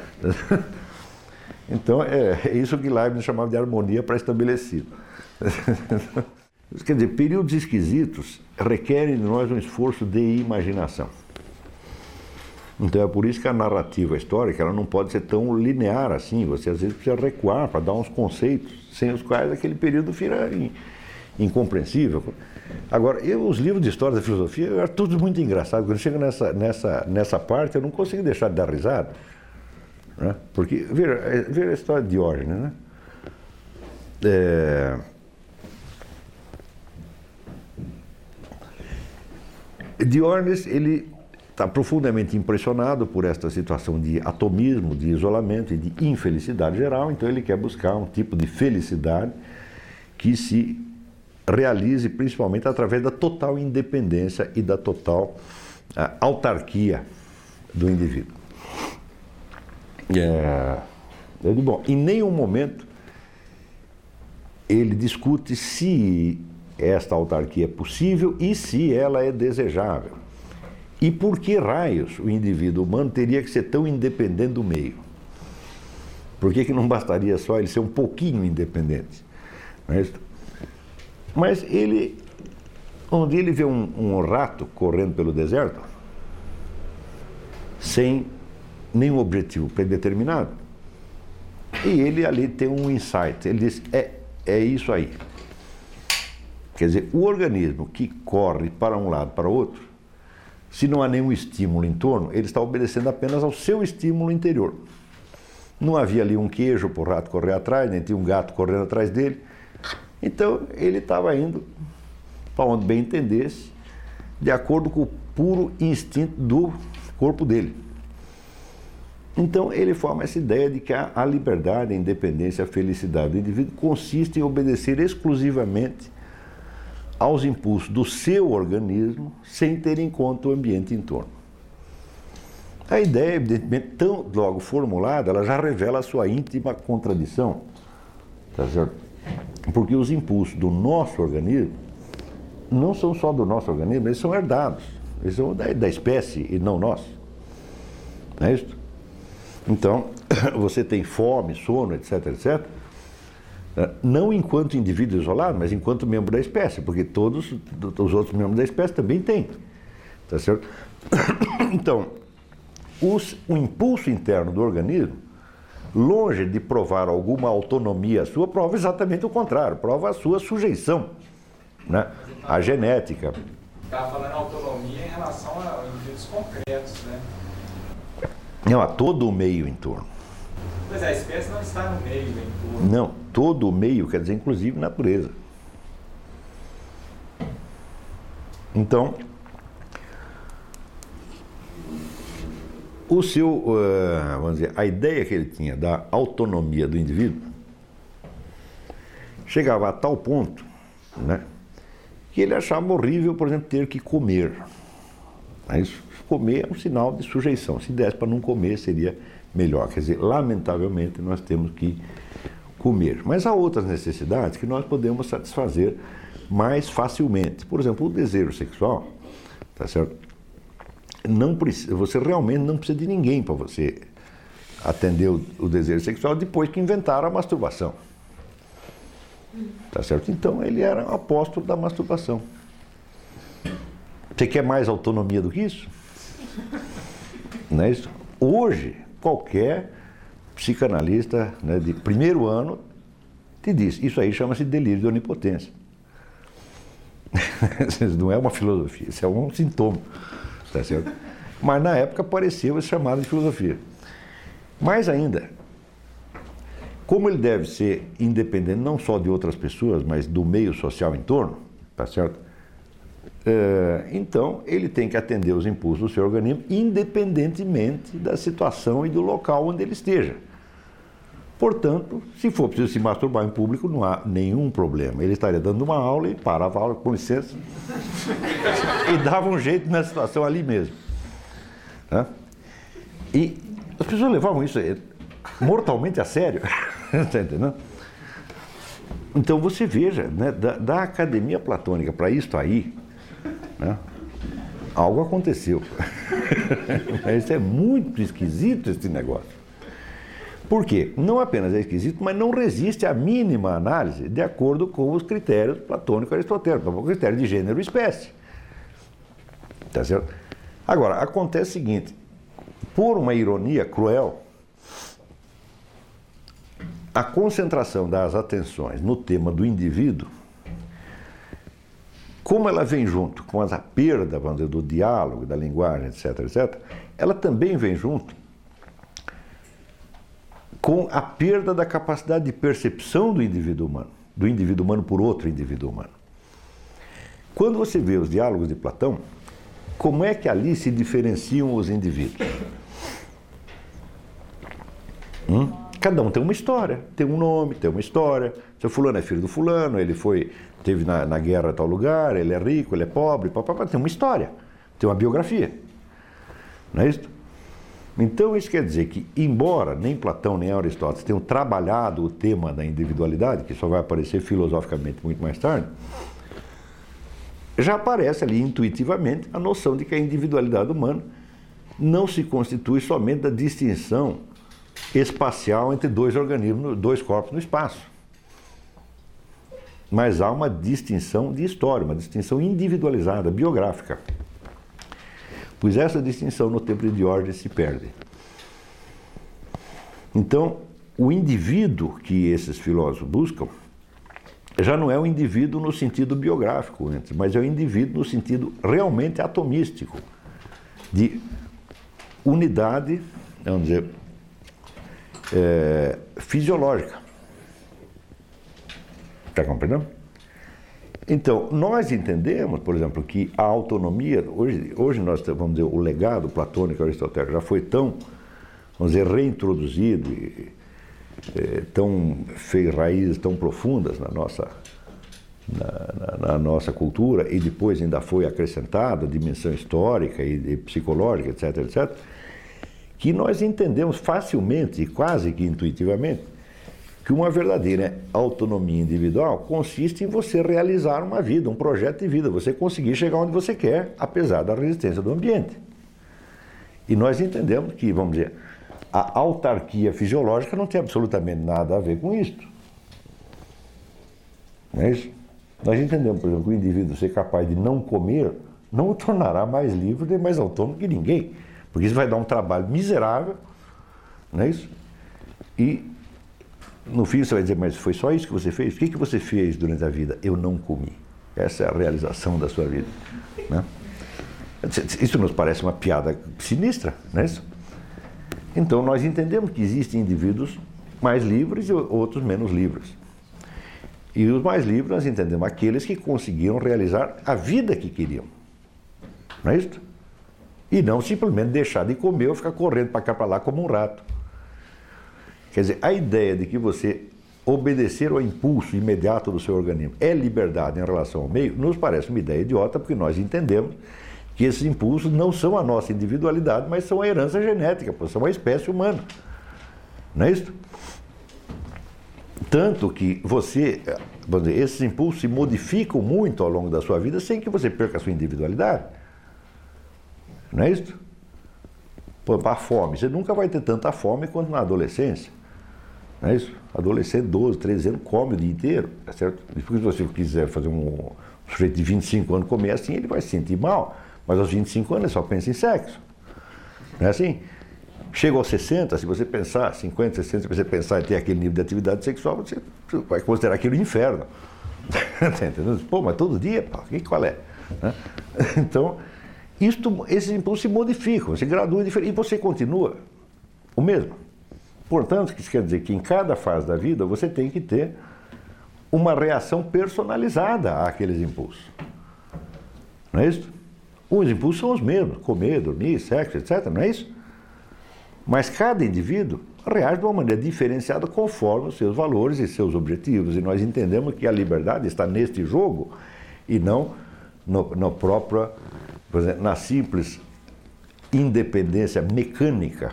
A: Então é, é isso que Leibniz chamava de harmonia pré-estabelecida. Quer dizer, períodos esquisitos requerem de nós um esforço de imaginação. Então é por isso que a narrativa histórica ela não pode ser tão linear assim. Você às vezes precisa recuar para dar uns conceitos sem os quais aquele período vira incompreensível. Agora, eu, os livros de história da filosofia, eu acho tudo muito engraçado. Quando chega nessa, nessa, nessa parte, eu não consigo deixar de dar risada. Né? Porque, veja, veja a história de Diógenes, né? É... Diógenes, ele está profundamente impressionado por esta situação de atomismo, de isolamento e de infelicidade geral, então ele quer buscar um tipo de felicidade que se realize principalmente através da total independência e da total uh, autarquia do indivíduo. É, ele, bom, em nenhum momento ele discute se esta autarquia é possível e se ela é desejável. E por que raios o indivíduo humano teria que ser tão independente do meio? Por que que não bastaria só ele ser um pouquinho independente? Não é isso? Mas ele, um dia ele vê um, um rato correndo pelo deserto, sem nenhum objetivo predeterminado, e ele ali tem um insight, ele diz, é, é isso aí. Quer dizer, o organismo que corre para um lado para o outro, se não há nenhum estímulo em torno, ele está obedecendo apenas ao seu estímulo interior. Não havia ali um queijo para o rato correr atrás, nem tinha um gato correndo atrás dele. Então, ele estava indo para onde bem entendesse, de acordo com o puro instinto do corpo dele. Então, ele forma essa ideia de que a liberdade, a independência, a felicidade do indivíduo consiste em obedecer exclusivamente aos impulsos do seu organismo, sem ter em conta o ambiente em torno. A ideia, evidentemente, tão logo formulada, ela já revela a sua íntima contradição, tá certo? Porque os impulsos do nosso organismo não são só do nosso organismo, eles são herdados, eles são da, da espécie e não nossos. Não é isso? Então, você tem fome, sono, etc, etcétera, não enquanto indivíduo isolado, mas enquanto membro da espécie, porque todos os outros membros da espécie também têm, tá certo? Então, os, o impulso interno do organismo, longe de provar alguma autonomia sua, prova exatamente o contrário, prova a sua sujeição, né, à genética.
B: Estava falando autonomia em relação a indivíduos concretos, né?
A: Não, a todo o meio em torno.
B: Pois é, a espécie não está no meio, em torno.
A: Não, todo o meio, quer dizer, inclusive natureza. Então, o seu, uh, vamos dizer, a ideia que ele tinha da autonomia do indivíduo chegava a tal ponto, né, que ele achava horrível, por exemplo, ter que comer. Mas comer é um sinal de sujeição. Se desse para não comer, seria melhor. Quer dizer, lamentavelmente, nós temos que comer. Mas há outras necessidades que nós podemos satisfazer mais facilmente. Por exemplo, o desejo sexual, tá certo? Não precisa, você realmente não precisa de ninguém para você atender o, o desejo sexual depois que inventaram a masturbação. Tá certo? Então ele era um apóstolo da masturbação. Você quer mais autonomia do que isso? Não é isso? Hoje, qualquer psicanalista, né, de primeiro ano te diz, isso aí chama-se delírio de onipotência. Não é uma filosofia, isso é um sintoma. Tá certo? Mas na época pareceu chamado de filosofia. Mais ainda, como ele deve ser independente não só de outras pessoas, mas do meio social em torno, tá certo? É, então, ele tem que atender os impulsos do seu organismo, independentemente da situação e do local onde ele esteja. Portanto, se for preciso se masturbar em público, não há nenhum problema. Ele estaria dando uma aula e parava a aula, com licença, e dava um jeito na situação ali mesmo. Né? E as pessoas levavam isso mortalmente a sério. Está entendendo? Então você veja, né, da, da academia platônica para isto aí, né, algo aconteceu. Isso é muito esquisito, esse negócio. Por quê? Não apenas é esquisito, mas não resiste à mínima análise de acordo com os critérios platônico-aristotélicos, o critério de gênero e espécie. Tá certo? Agora, acontece o seguinte, por uma ironia cruel, a concentração das atenções no tema do indivíduo, como ela vem junto com a perda, vamos dizer, do diálogo, da linguagem, etc, etcétera, ela também vem junto com a perda da capacidade de percepção do indivíduo humano, do indivíduo humano por outro indivíduo humano. Quando você vê os diálogos de Platão, como é que ali se diferenciam os indivíduos? Hum? Cada um tem uma história, tem um nome, tem uma história. Seu fulano é filho do fulano, ele foi, teve na, na guerra em tal lugar, ele é rico, ele é pobre, papapá, tem uma história, tem uma biografia. Não é isso? Então isso quer dizer que, embora nem Platão nem Aristóteles tenham trabalhado o tema da individualidade, que só vai aparecer filosoficamente muito mais tarde, já aparece ali intuitivamente a noção de que a individualidade humana não se constitui somente da distinção espacial entre dois organismos, dois corpos no espaço. Mas há uma distinção de história, uma distinção individualizada, biográfica. Pois essa distinção no tempo de Diógenes se perde. Então, o indivíduo que esses filósofos buscam já não é o indivíduo no sentido biográfico, mas é o indivíduo no sentido realmente atomístico, de unidade, vamos dizer, é, fisiológica. Está compreendendo? Então, nós entendemos, por exemplo, que a autonomia, hoje, hoje nós vamos dizer, o legado platônico aristotélico já foi tão, vamos dizer, reintroduzido e é, tão, fez raízes tão profundas na nossa, na, na, na nossa cultura e depois ainda foi acrescentada a dimensão histórica e, e psicológica, etc, etcétera, que nós entendemos facilmente e quase que intuitivamente que uma verdadeira autonomia individual consiste em você realizar uma vida, um projeto de vida, você conseguir chegar onde você quer, apesar da resistência do ambiente. E nós entendemos que, vamos dizer, a autarquia fisiológica não tem absolutamente nada a ver com isso. Não é isso? Nós entendemos, por exemplo, que o indivíduo ser capaz de não comer não o tornará mais livre nem mais autônomo que ninguém. Porque isso vai dar um trabalho miserável, não é isso? E no fim você vai dizer, mas foi só isso que você fez? O que, que você fez durante a vida? Eu não comi. Essa é a realização da sua vida, né? Isso nos parece uma piada sinistra, não é isso? Então nós entendemos que existem indivíduos mais livres e outros menos livres. E os mais livres nós entendemos aqueles que conseguiram realizar a vida que queriam, não é isso? E não simplesmente deixar de comer ou ficar correndo para cá para lá como um rato. Quer dizer, a ideia de que você obedecer ao impulso imediato do seu organismo é liberdade em relação ao meio, nos parece uma ideia idiota, porque nós entendemos que esses impulsos não são a nossa individualidade, mas são a herança genética, são a espécie humana. Não é isso? Tanto que você, vamos dizer, esses impulsos se modificam muito ao longo da sua vida sem que você perca a sua individualidade. Não é isso? Pô, a fome, você nunca vai ter tanta fome quanto na adolescência. Não é isso? Adolescente, doze, treze anos, come o dia inteiro, tá certo? Depois, se você quiser fazer um sujeito de vinte e cinco anos comer assim, ele vai se sentir mal. Mas aos vinte e cinco anos ele só pensa em sexo. Não é assim? Chega aos sessenta, se você pensar, cinquenta, sessenta, se você pensar em ter aquele nível de atividade sexual, você vai considerar aquilo um inferno. Tá entendendo? Pô, mas todo dia, pô, qual é? Então, isto, esses impulsos se modificam, se graduam diferente, e você continua o mesmo. Portanto, isso quer dizer que em cada fase da vida você tem que ter uma reação personalizada àqueles impulsos. Não é isso? Os impulsos são os mesmos, comer, dormir, sexo, etcétera, não é isso? Mas cada indivíduo reage de uma maneira diferenciada conforme os seus valores e seus objetivos. E nós entendemos que a liberdade está neste jogo e não no, no próprio, por exemplo, na simples independência mecânica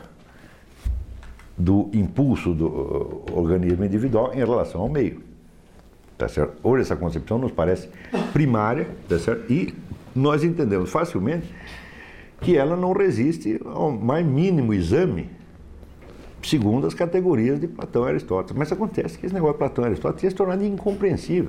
A: do impulso do uh, organismo individual em relação ao meio. Tá certo? Hoje essa concepção nos parece primária, tá certo? E nós entendemos facilmente que ela não resiste ao mais mínimo exame segundo as categorias de Platão e Aristóteles. Mas acontece que esse negócio de Platão e Aristóteles tinha se tornado incompreensível.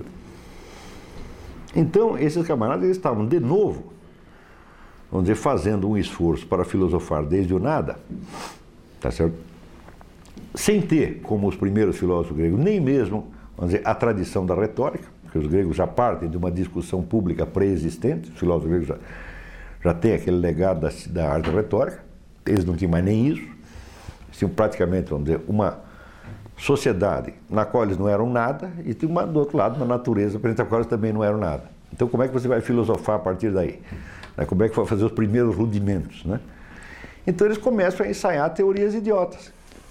A: Então, esses camaradas eles estavam de novo, vamos dizer, fazendo um esforço para filosofar desde o nada, tá certo? Sem ter, como os primeiros filósofos gregos, nem mesmo, vamos dizer, a tradição da retórica, porque os gregos já partem de uma discussão pública pré-existente, os filósofos gregos já, já têm aquele legado da, da arte retórica, eles não tinham mais nem isso, tinham praticamente, vamos dizer, uma sociedade na qual eles não eram nada e tinha uma, do outro lado, uma natureza perante a qual eles também não eram nada. Então como é que você vai filosofar a partir daí? Como é que vai fazer os primeiros rudimentos, né? Então eles começam a ensaiar teorias idiotas,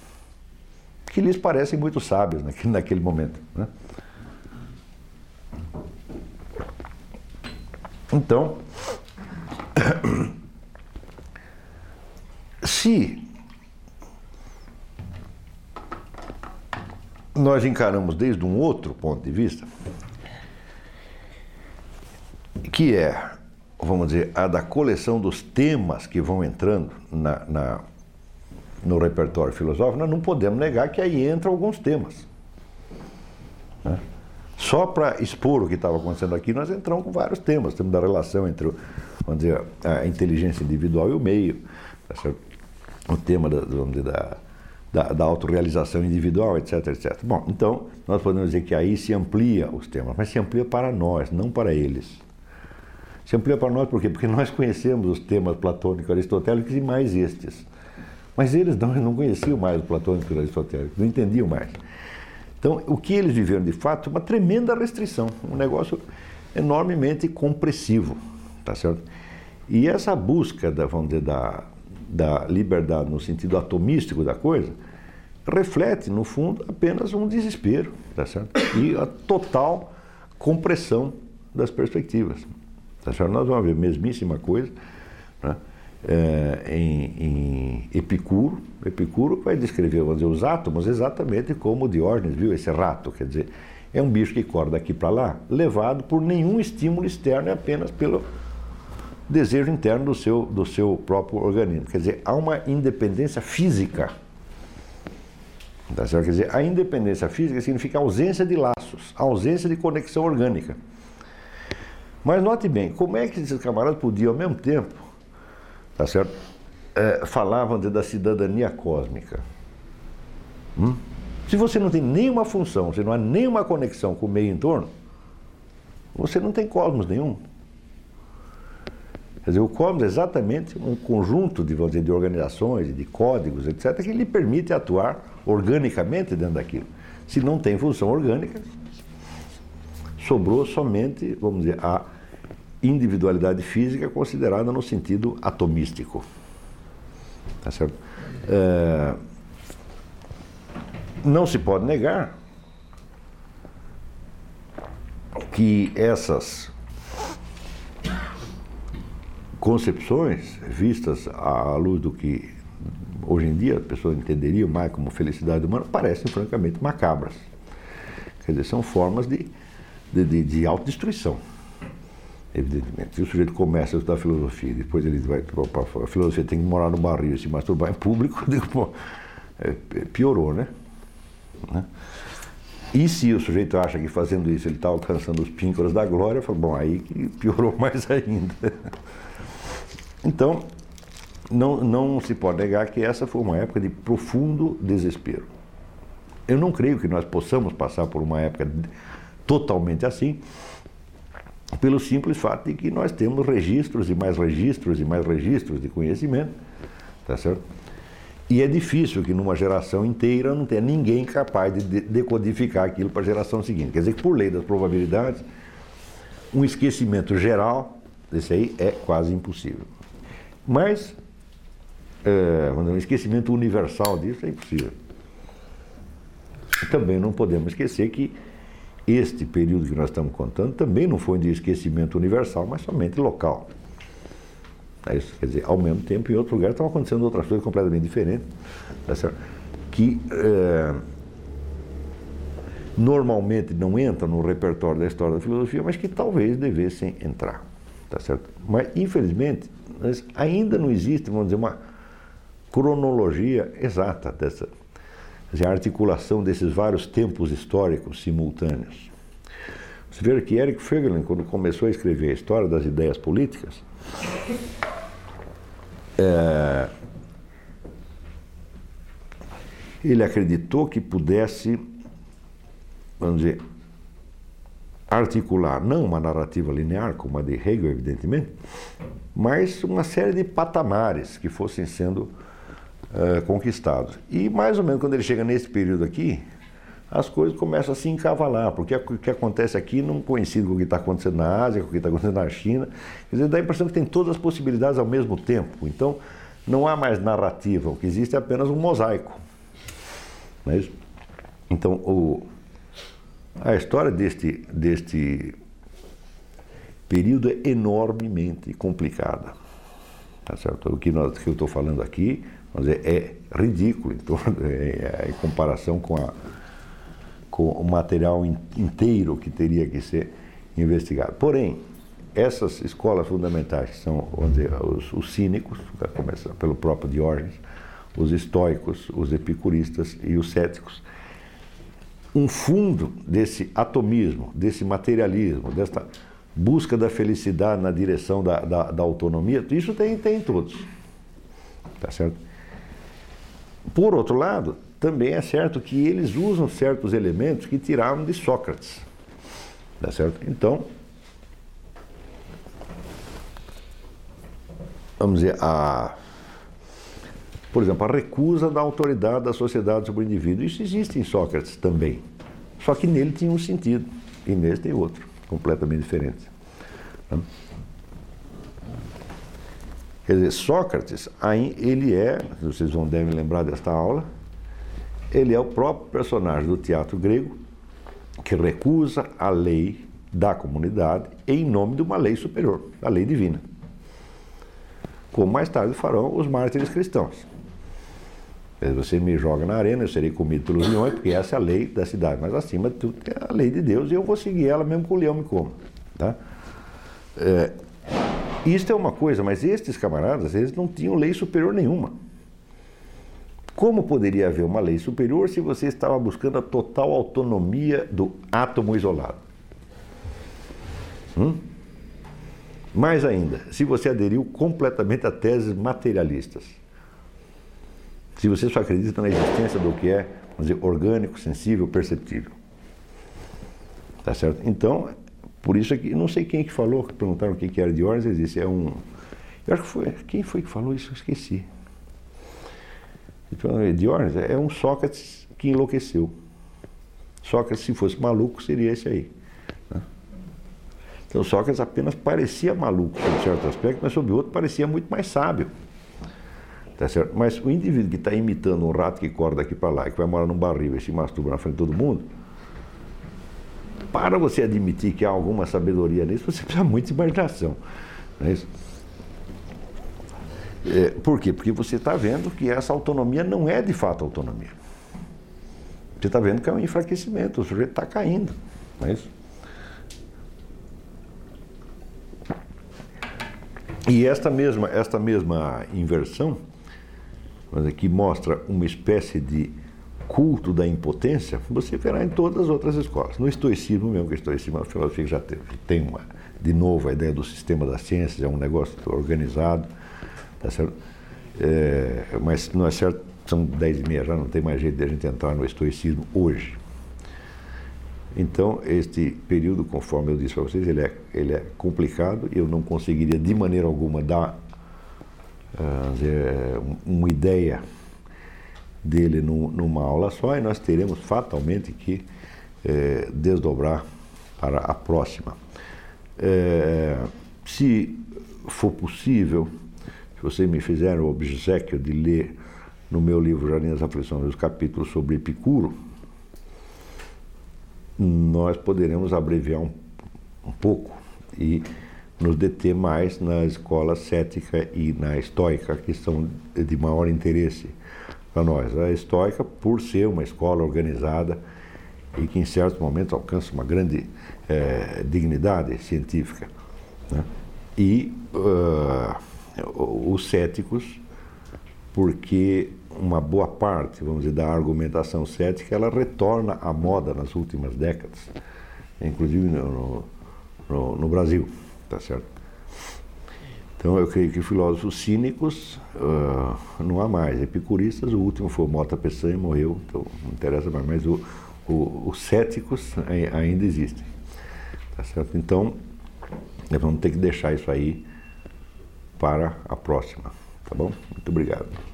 A: que lhes parecem muito sábias naquele, naquele momento, né? Então, se nós encaramos desde um outro ponto de vista, que é, vamos dizer, a da coleção dos temas que vão entrando na, na, no repertório filosófico, nós não podemos negar que aí entram alguns temas, né? Só para expor o que estava acontecendo aqui, nós entramos com vários temas. Temos da relação entre, vamos dizer, a inteligência individual e o meio, tá certo? O tema da, vamos dizer, da, da, da autorrealização individual, etc, etcétera. Bom, então, nós podemos dizer que aí se amplia os temas, mas se amplia para nós, não para eles. Se amplia para nós por quê? Porque nós conhecemos os temas platônicos, aristotélicos e mais estes. Mas eles não, não conheciam mais o platônico e o aristotélico, não entendiam mais. Então, o que eles viveram de fato é uma tremenda restrição, um negócio enormemente compressivo, tá certo? E essa busca da, vamos dizer, da, da liberdade no sentido atomístico da coisa, reflete, no fundo, apenas um desespero, tá certo? E a total compressão das perspectivas, tá certo? Nós vamos ver a mesmíssima coisa, né? É, em, em Epicuro. Epicuro vai descrever, vamos dizer, os átomos exatamente como Diógenes viu esse rato, quer dizer, é um bicho que corre daqui para lá, levado por nenhum estímulo externo, é apenas pelo desejo interno do seu, do seu próprio organismo. Quer dizer, há uma independência física. Tá certo? Quer dizer, a independência física significa ausência de laços, ausência de conexão orgânica. Mas note bem, como é que esses camaradas podiam ao mesmo tempo, tá certo, é, falavam de, da cidadania cósmica. Hum? Se você não tem nenhuma função, se não há nenhuma conexão com o meio em torno, você não tem cosmos nenhum. Quer dizer, o cosmos é exatamente um conjunto de, vamos dizer, de organizações, de códigos, etcétera, que lhe permite atuar organicamente dentro daquilo. Se não tem função orgânica, sobrou somente, vamos dizer, a individualidade física considerada no sentido atomístico. Tá certo? É, não se pode negar que essas concepções, vistas à luz do que hoje em dia as pessoas entenderiam mais como felicidade humana, parecem francamente macabras. Quer dizer, são formas de, de, de, de autodestruição, evidentemente. Se o sujeito começa a estudar filosofia, depois ele vai para a filosofia, tem que morar no barril e se masturbar em público, digo, pô, é, piorou, né? né? E se o sujeito acha que fazendo isso ele está alcançando os píncaros da glória, fala, bom, aí que piorou mais ainda. Então, não, não se pode negar que essa foi uma época de profundo desespero. Eu não creio que nós possamos passar por uma época totalmente assim, pelo simples fato de que nós temos registros e mais registros e mais registros de conhecimento, tá certo? E é difícil que numa geração inteira não tenha ninguém capaz de decodificar aquilo para a geração seguinte. Quer dizer que, por lei das probabilidades, um esquecimento geral desse aí é quase impossível. Mas, é, um esquecimento universal disso é impossível. Também não podemos esquecer que este período que nós estamos contando também não foi de esquecimento universal, mas somente local. É isso, quer dizer, ao mesmo tempo, em outro lugar estão acontecendo outras coisas completamente diferentes, tá certo? Que é, normalmente não entram no repertório da história da filosofia, mas que talvez devessem entrar, tá certo? Mas, infelizmente, ainda não existe, vamos dizer, uma cronologia exata dessa, quer dizer, a articulação desses vários tempos históricos simultâneos. Você vê que Eric Voegelin, quando começou a escrever a história das ideias políticas, é, ele acreditou que pudesse, vamos dizer, articular não uma narrativa linear, como a de Hegel, evidentemente, mas uma série de patamares que fossem sendo é, conquistados. E mais ou menos quando ele chega nesse período aqui, as coisas começam a se encavalar, porque o que acontece aqui não coincide com o que está acontecendo na Ásia, com o que está acontecendo na China. Quer dizer, dá a impressão que tem todas as possibilidades ao mesmo tempo. Então, não há mais narrativa, o que existe é apenas um mosaico. Não é isso? Então, o, a história deste, deste período é enormemente complicada. Tá certo? O que, nós, que eu estou falando aqui, vamos dizer, é ridículo então, é, é, em comparação com a com o material inteiro que teria que ser investigado. Porém, essas escolas fundamentais, que são, vamos dizer, os, os cínicos, a começar pelo próprio Diógenes, os estoicos, os epicuristas e os céticos, um fundo desse atomismo, desse materialismo, desta busca da felicidade na direção da, da, da autonomia, isso tem, tem em todos. Tá certo? Por outro lado, também é certo que eles usam certos elementos que tiraram de Sócrates. Tá certo? Então, vamos dizer, a, por exemplo, a recusa da autoridade da sociedade sobre o indivíduo. Isso existe em Sócrates também. Só que nele tinha um sentido, e nesse tem outro, completamente diferente. Quer dizer, Sócrates, ele é, vocês vão devem lembrar desta aula, ele é o próprio personagem do teatro grego que recusa a lei da comunidade em nome de uma lei superior, a lei divina. Como mais tarde farão os mártires cristãos. Você me joga na arena, eu serei comido pelos leões, porque essa é a lei da cidade, mas acima de tudo é a lei de Deus e eu vou seguir ela mesmo que o leão me coma. Tá? É, isto é uma coisa, mas estes camaradas, eles não tinham lei superior nenhuma. Como poderia haver uma lei superior se você estava buscando a total autonomia do átomo isolado? Hum? Mais ainda, se você aderiu completamente a teses materialistas. Se você só acredita na existência do que é, vamos dizer, orgânico, sensível, perceptível. Tá certo? Então, por isso aqui, não sei quem que falou, que perguntaram o que era Diógenes, ele disse, é um... Eu acho que foi, quem foi que falou isso? Eu esqueci. Então, Diógenes é um Sócrates que enlouqueceu. Sócrates, se fosse maluco, seria esse aí. Né? Então, Sócrates apenas parecia maluco, sob certo aspecto, mas sob outro parecia muito mais sábio. Tá certo? Mas o indivíduo que está imitando um rato que corre daqui para lá, que vai morar num barril e se masturba na frente de todo mundo, para você admitir que há alguma sabedoria nisso, você precisa muito de imaginação. Não é isso? É, por quê? Porque você está vendo que essa autonomia não é de fato autonomia. Você está vendo que é um enfraquecimento, o sujeito está caindo. Não é isso? E esta mesma, esta mesma inversão, que mostra uma espécie de culto da impotência, você verá em todas as outras escolas. No estoicismo mesmo, que o estoicismo é uma filosofia que já teve, tem uma, de novo, a ideia do sistema das ciências, é um negócio organizado, tá certo? É, mas não é certo, são dez e meia já, não tem mais jeito de a gente entrar no estoicismo hoje. Então, este período, conforme eu disse para vocês, ele é, ele é complicado, eu não conseguiria de maneira alguma dar uh, dizer, uma ideia dele num, numa aula só, e nós teremos fatalmente que eh, desdobrar para a próxima. Eh, se for possível, se vocês me fizerem o obséquio de ler no meu livro Jardim das Aflições os capítulos sobre Epicuro, nós poderemos abreviar um, um pouco e nos deter mais na escola cética e na estoica, que são de maior interesse para nós. A estoica, por ser uma escola organizada e que em certos momentos alcança uma grande eh, dignidade científica, né? E uh, os céticos, porque uma boa parte, vamos dizer, da argumentação cética, ela retorna à moda nas últimas décadas, inclusive no, no, no Brasil, tá certo? Então eu creio que filósofos cínicos uh, não há mais, epicuristas, o último foi o Mota Peçanha, morreu, então não interessa mais, mas o, o, os céticos ainda existem, tá certo? Então nós vamos ter que deixar isso aí para a próxima, tá bom? Muito obrigado.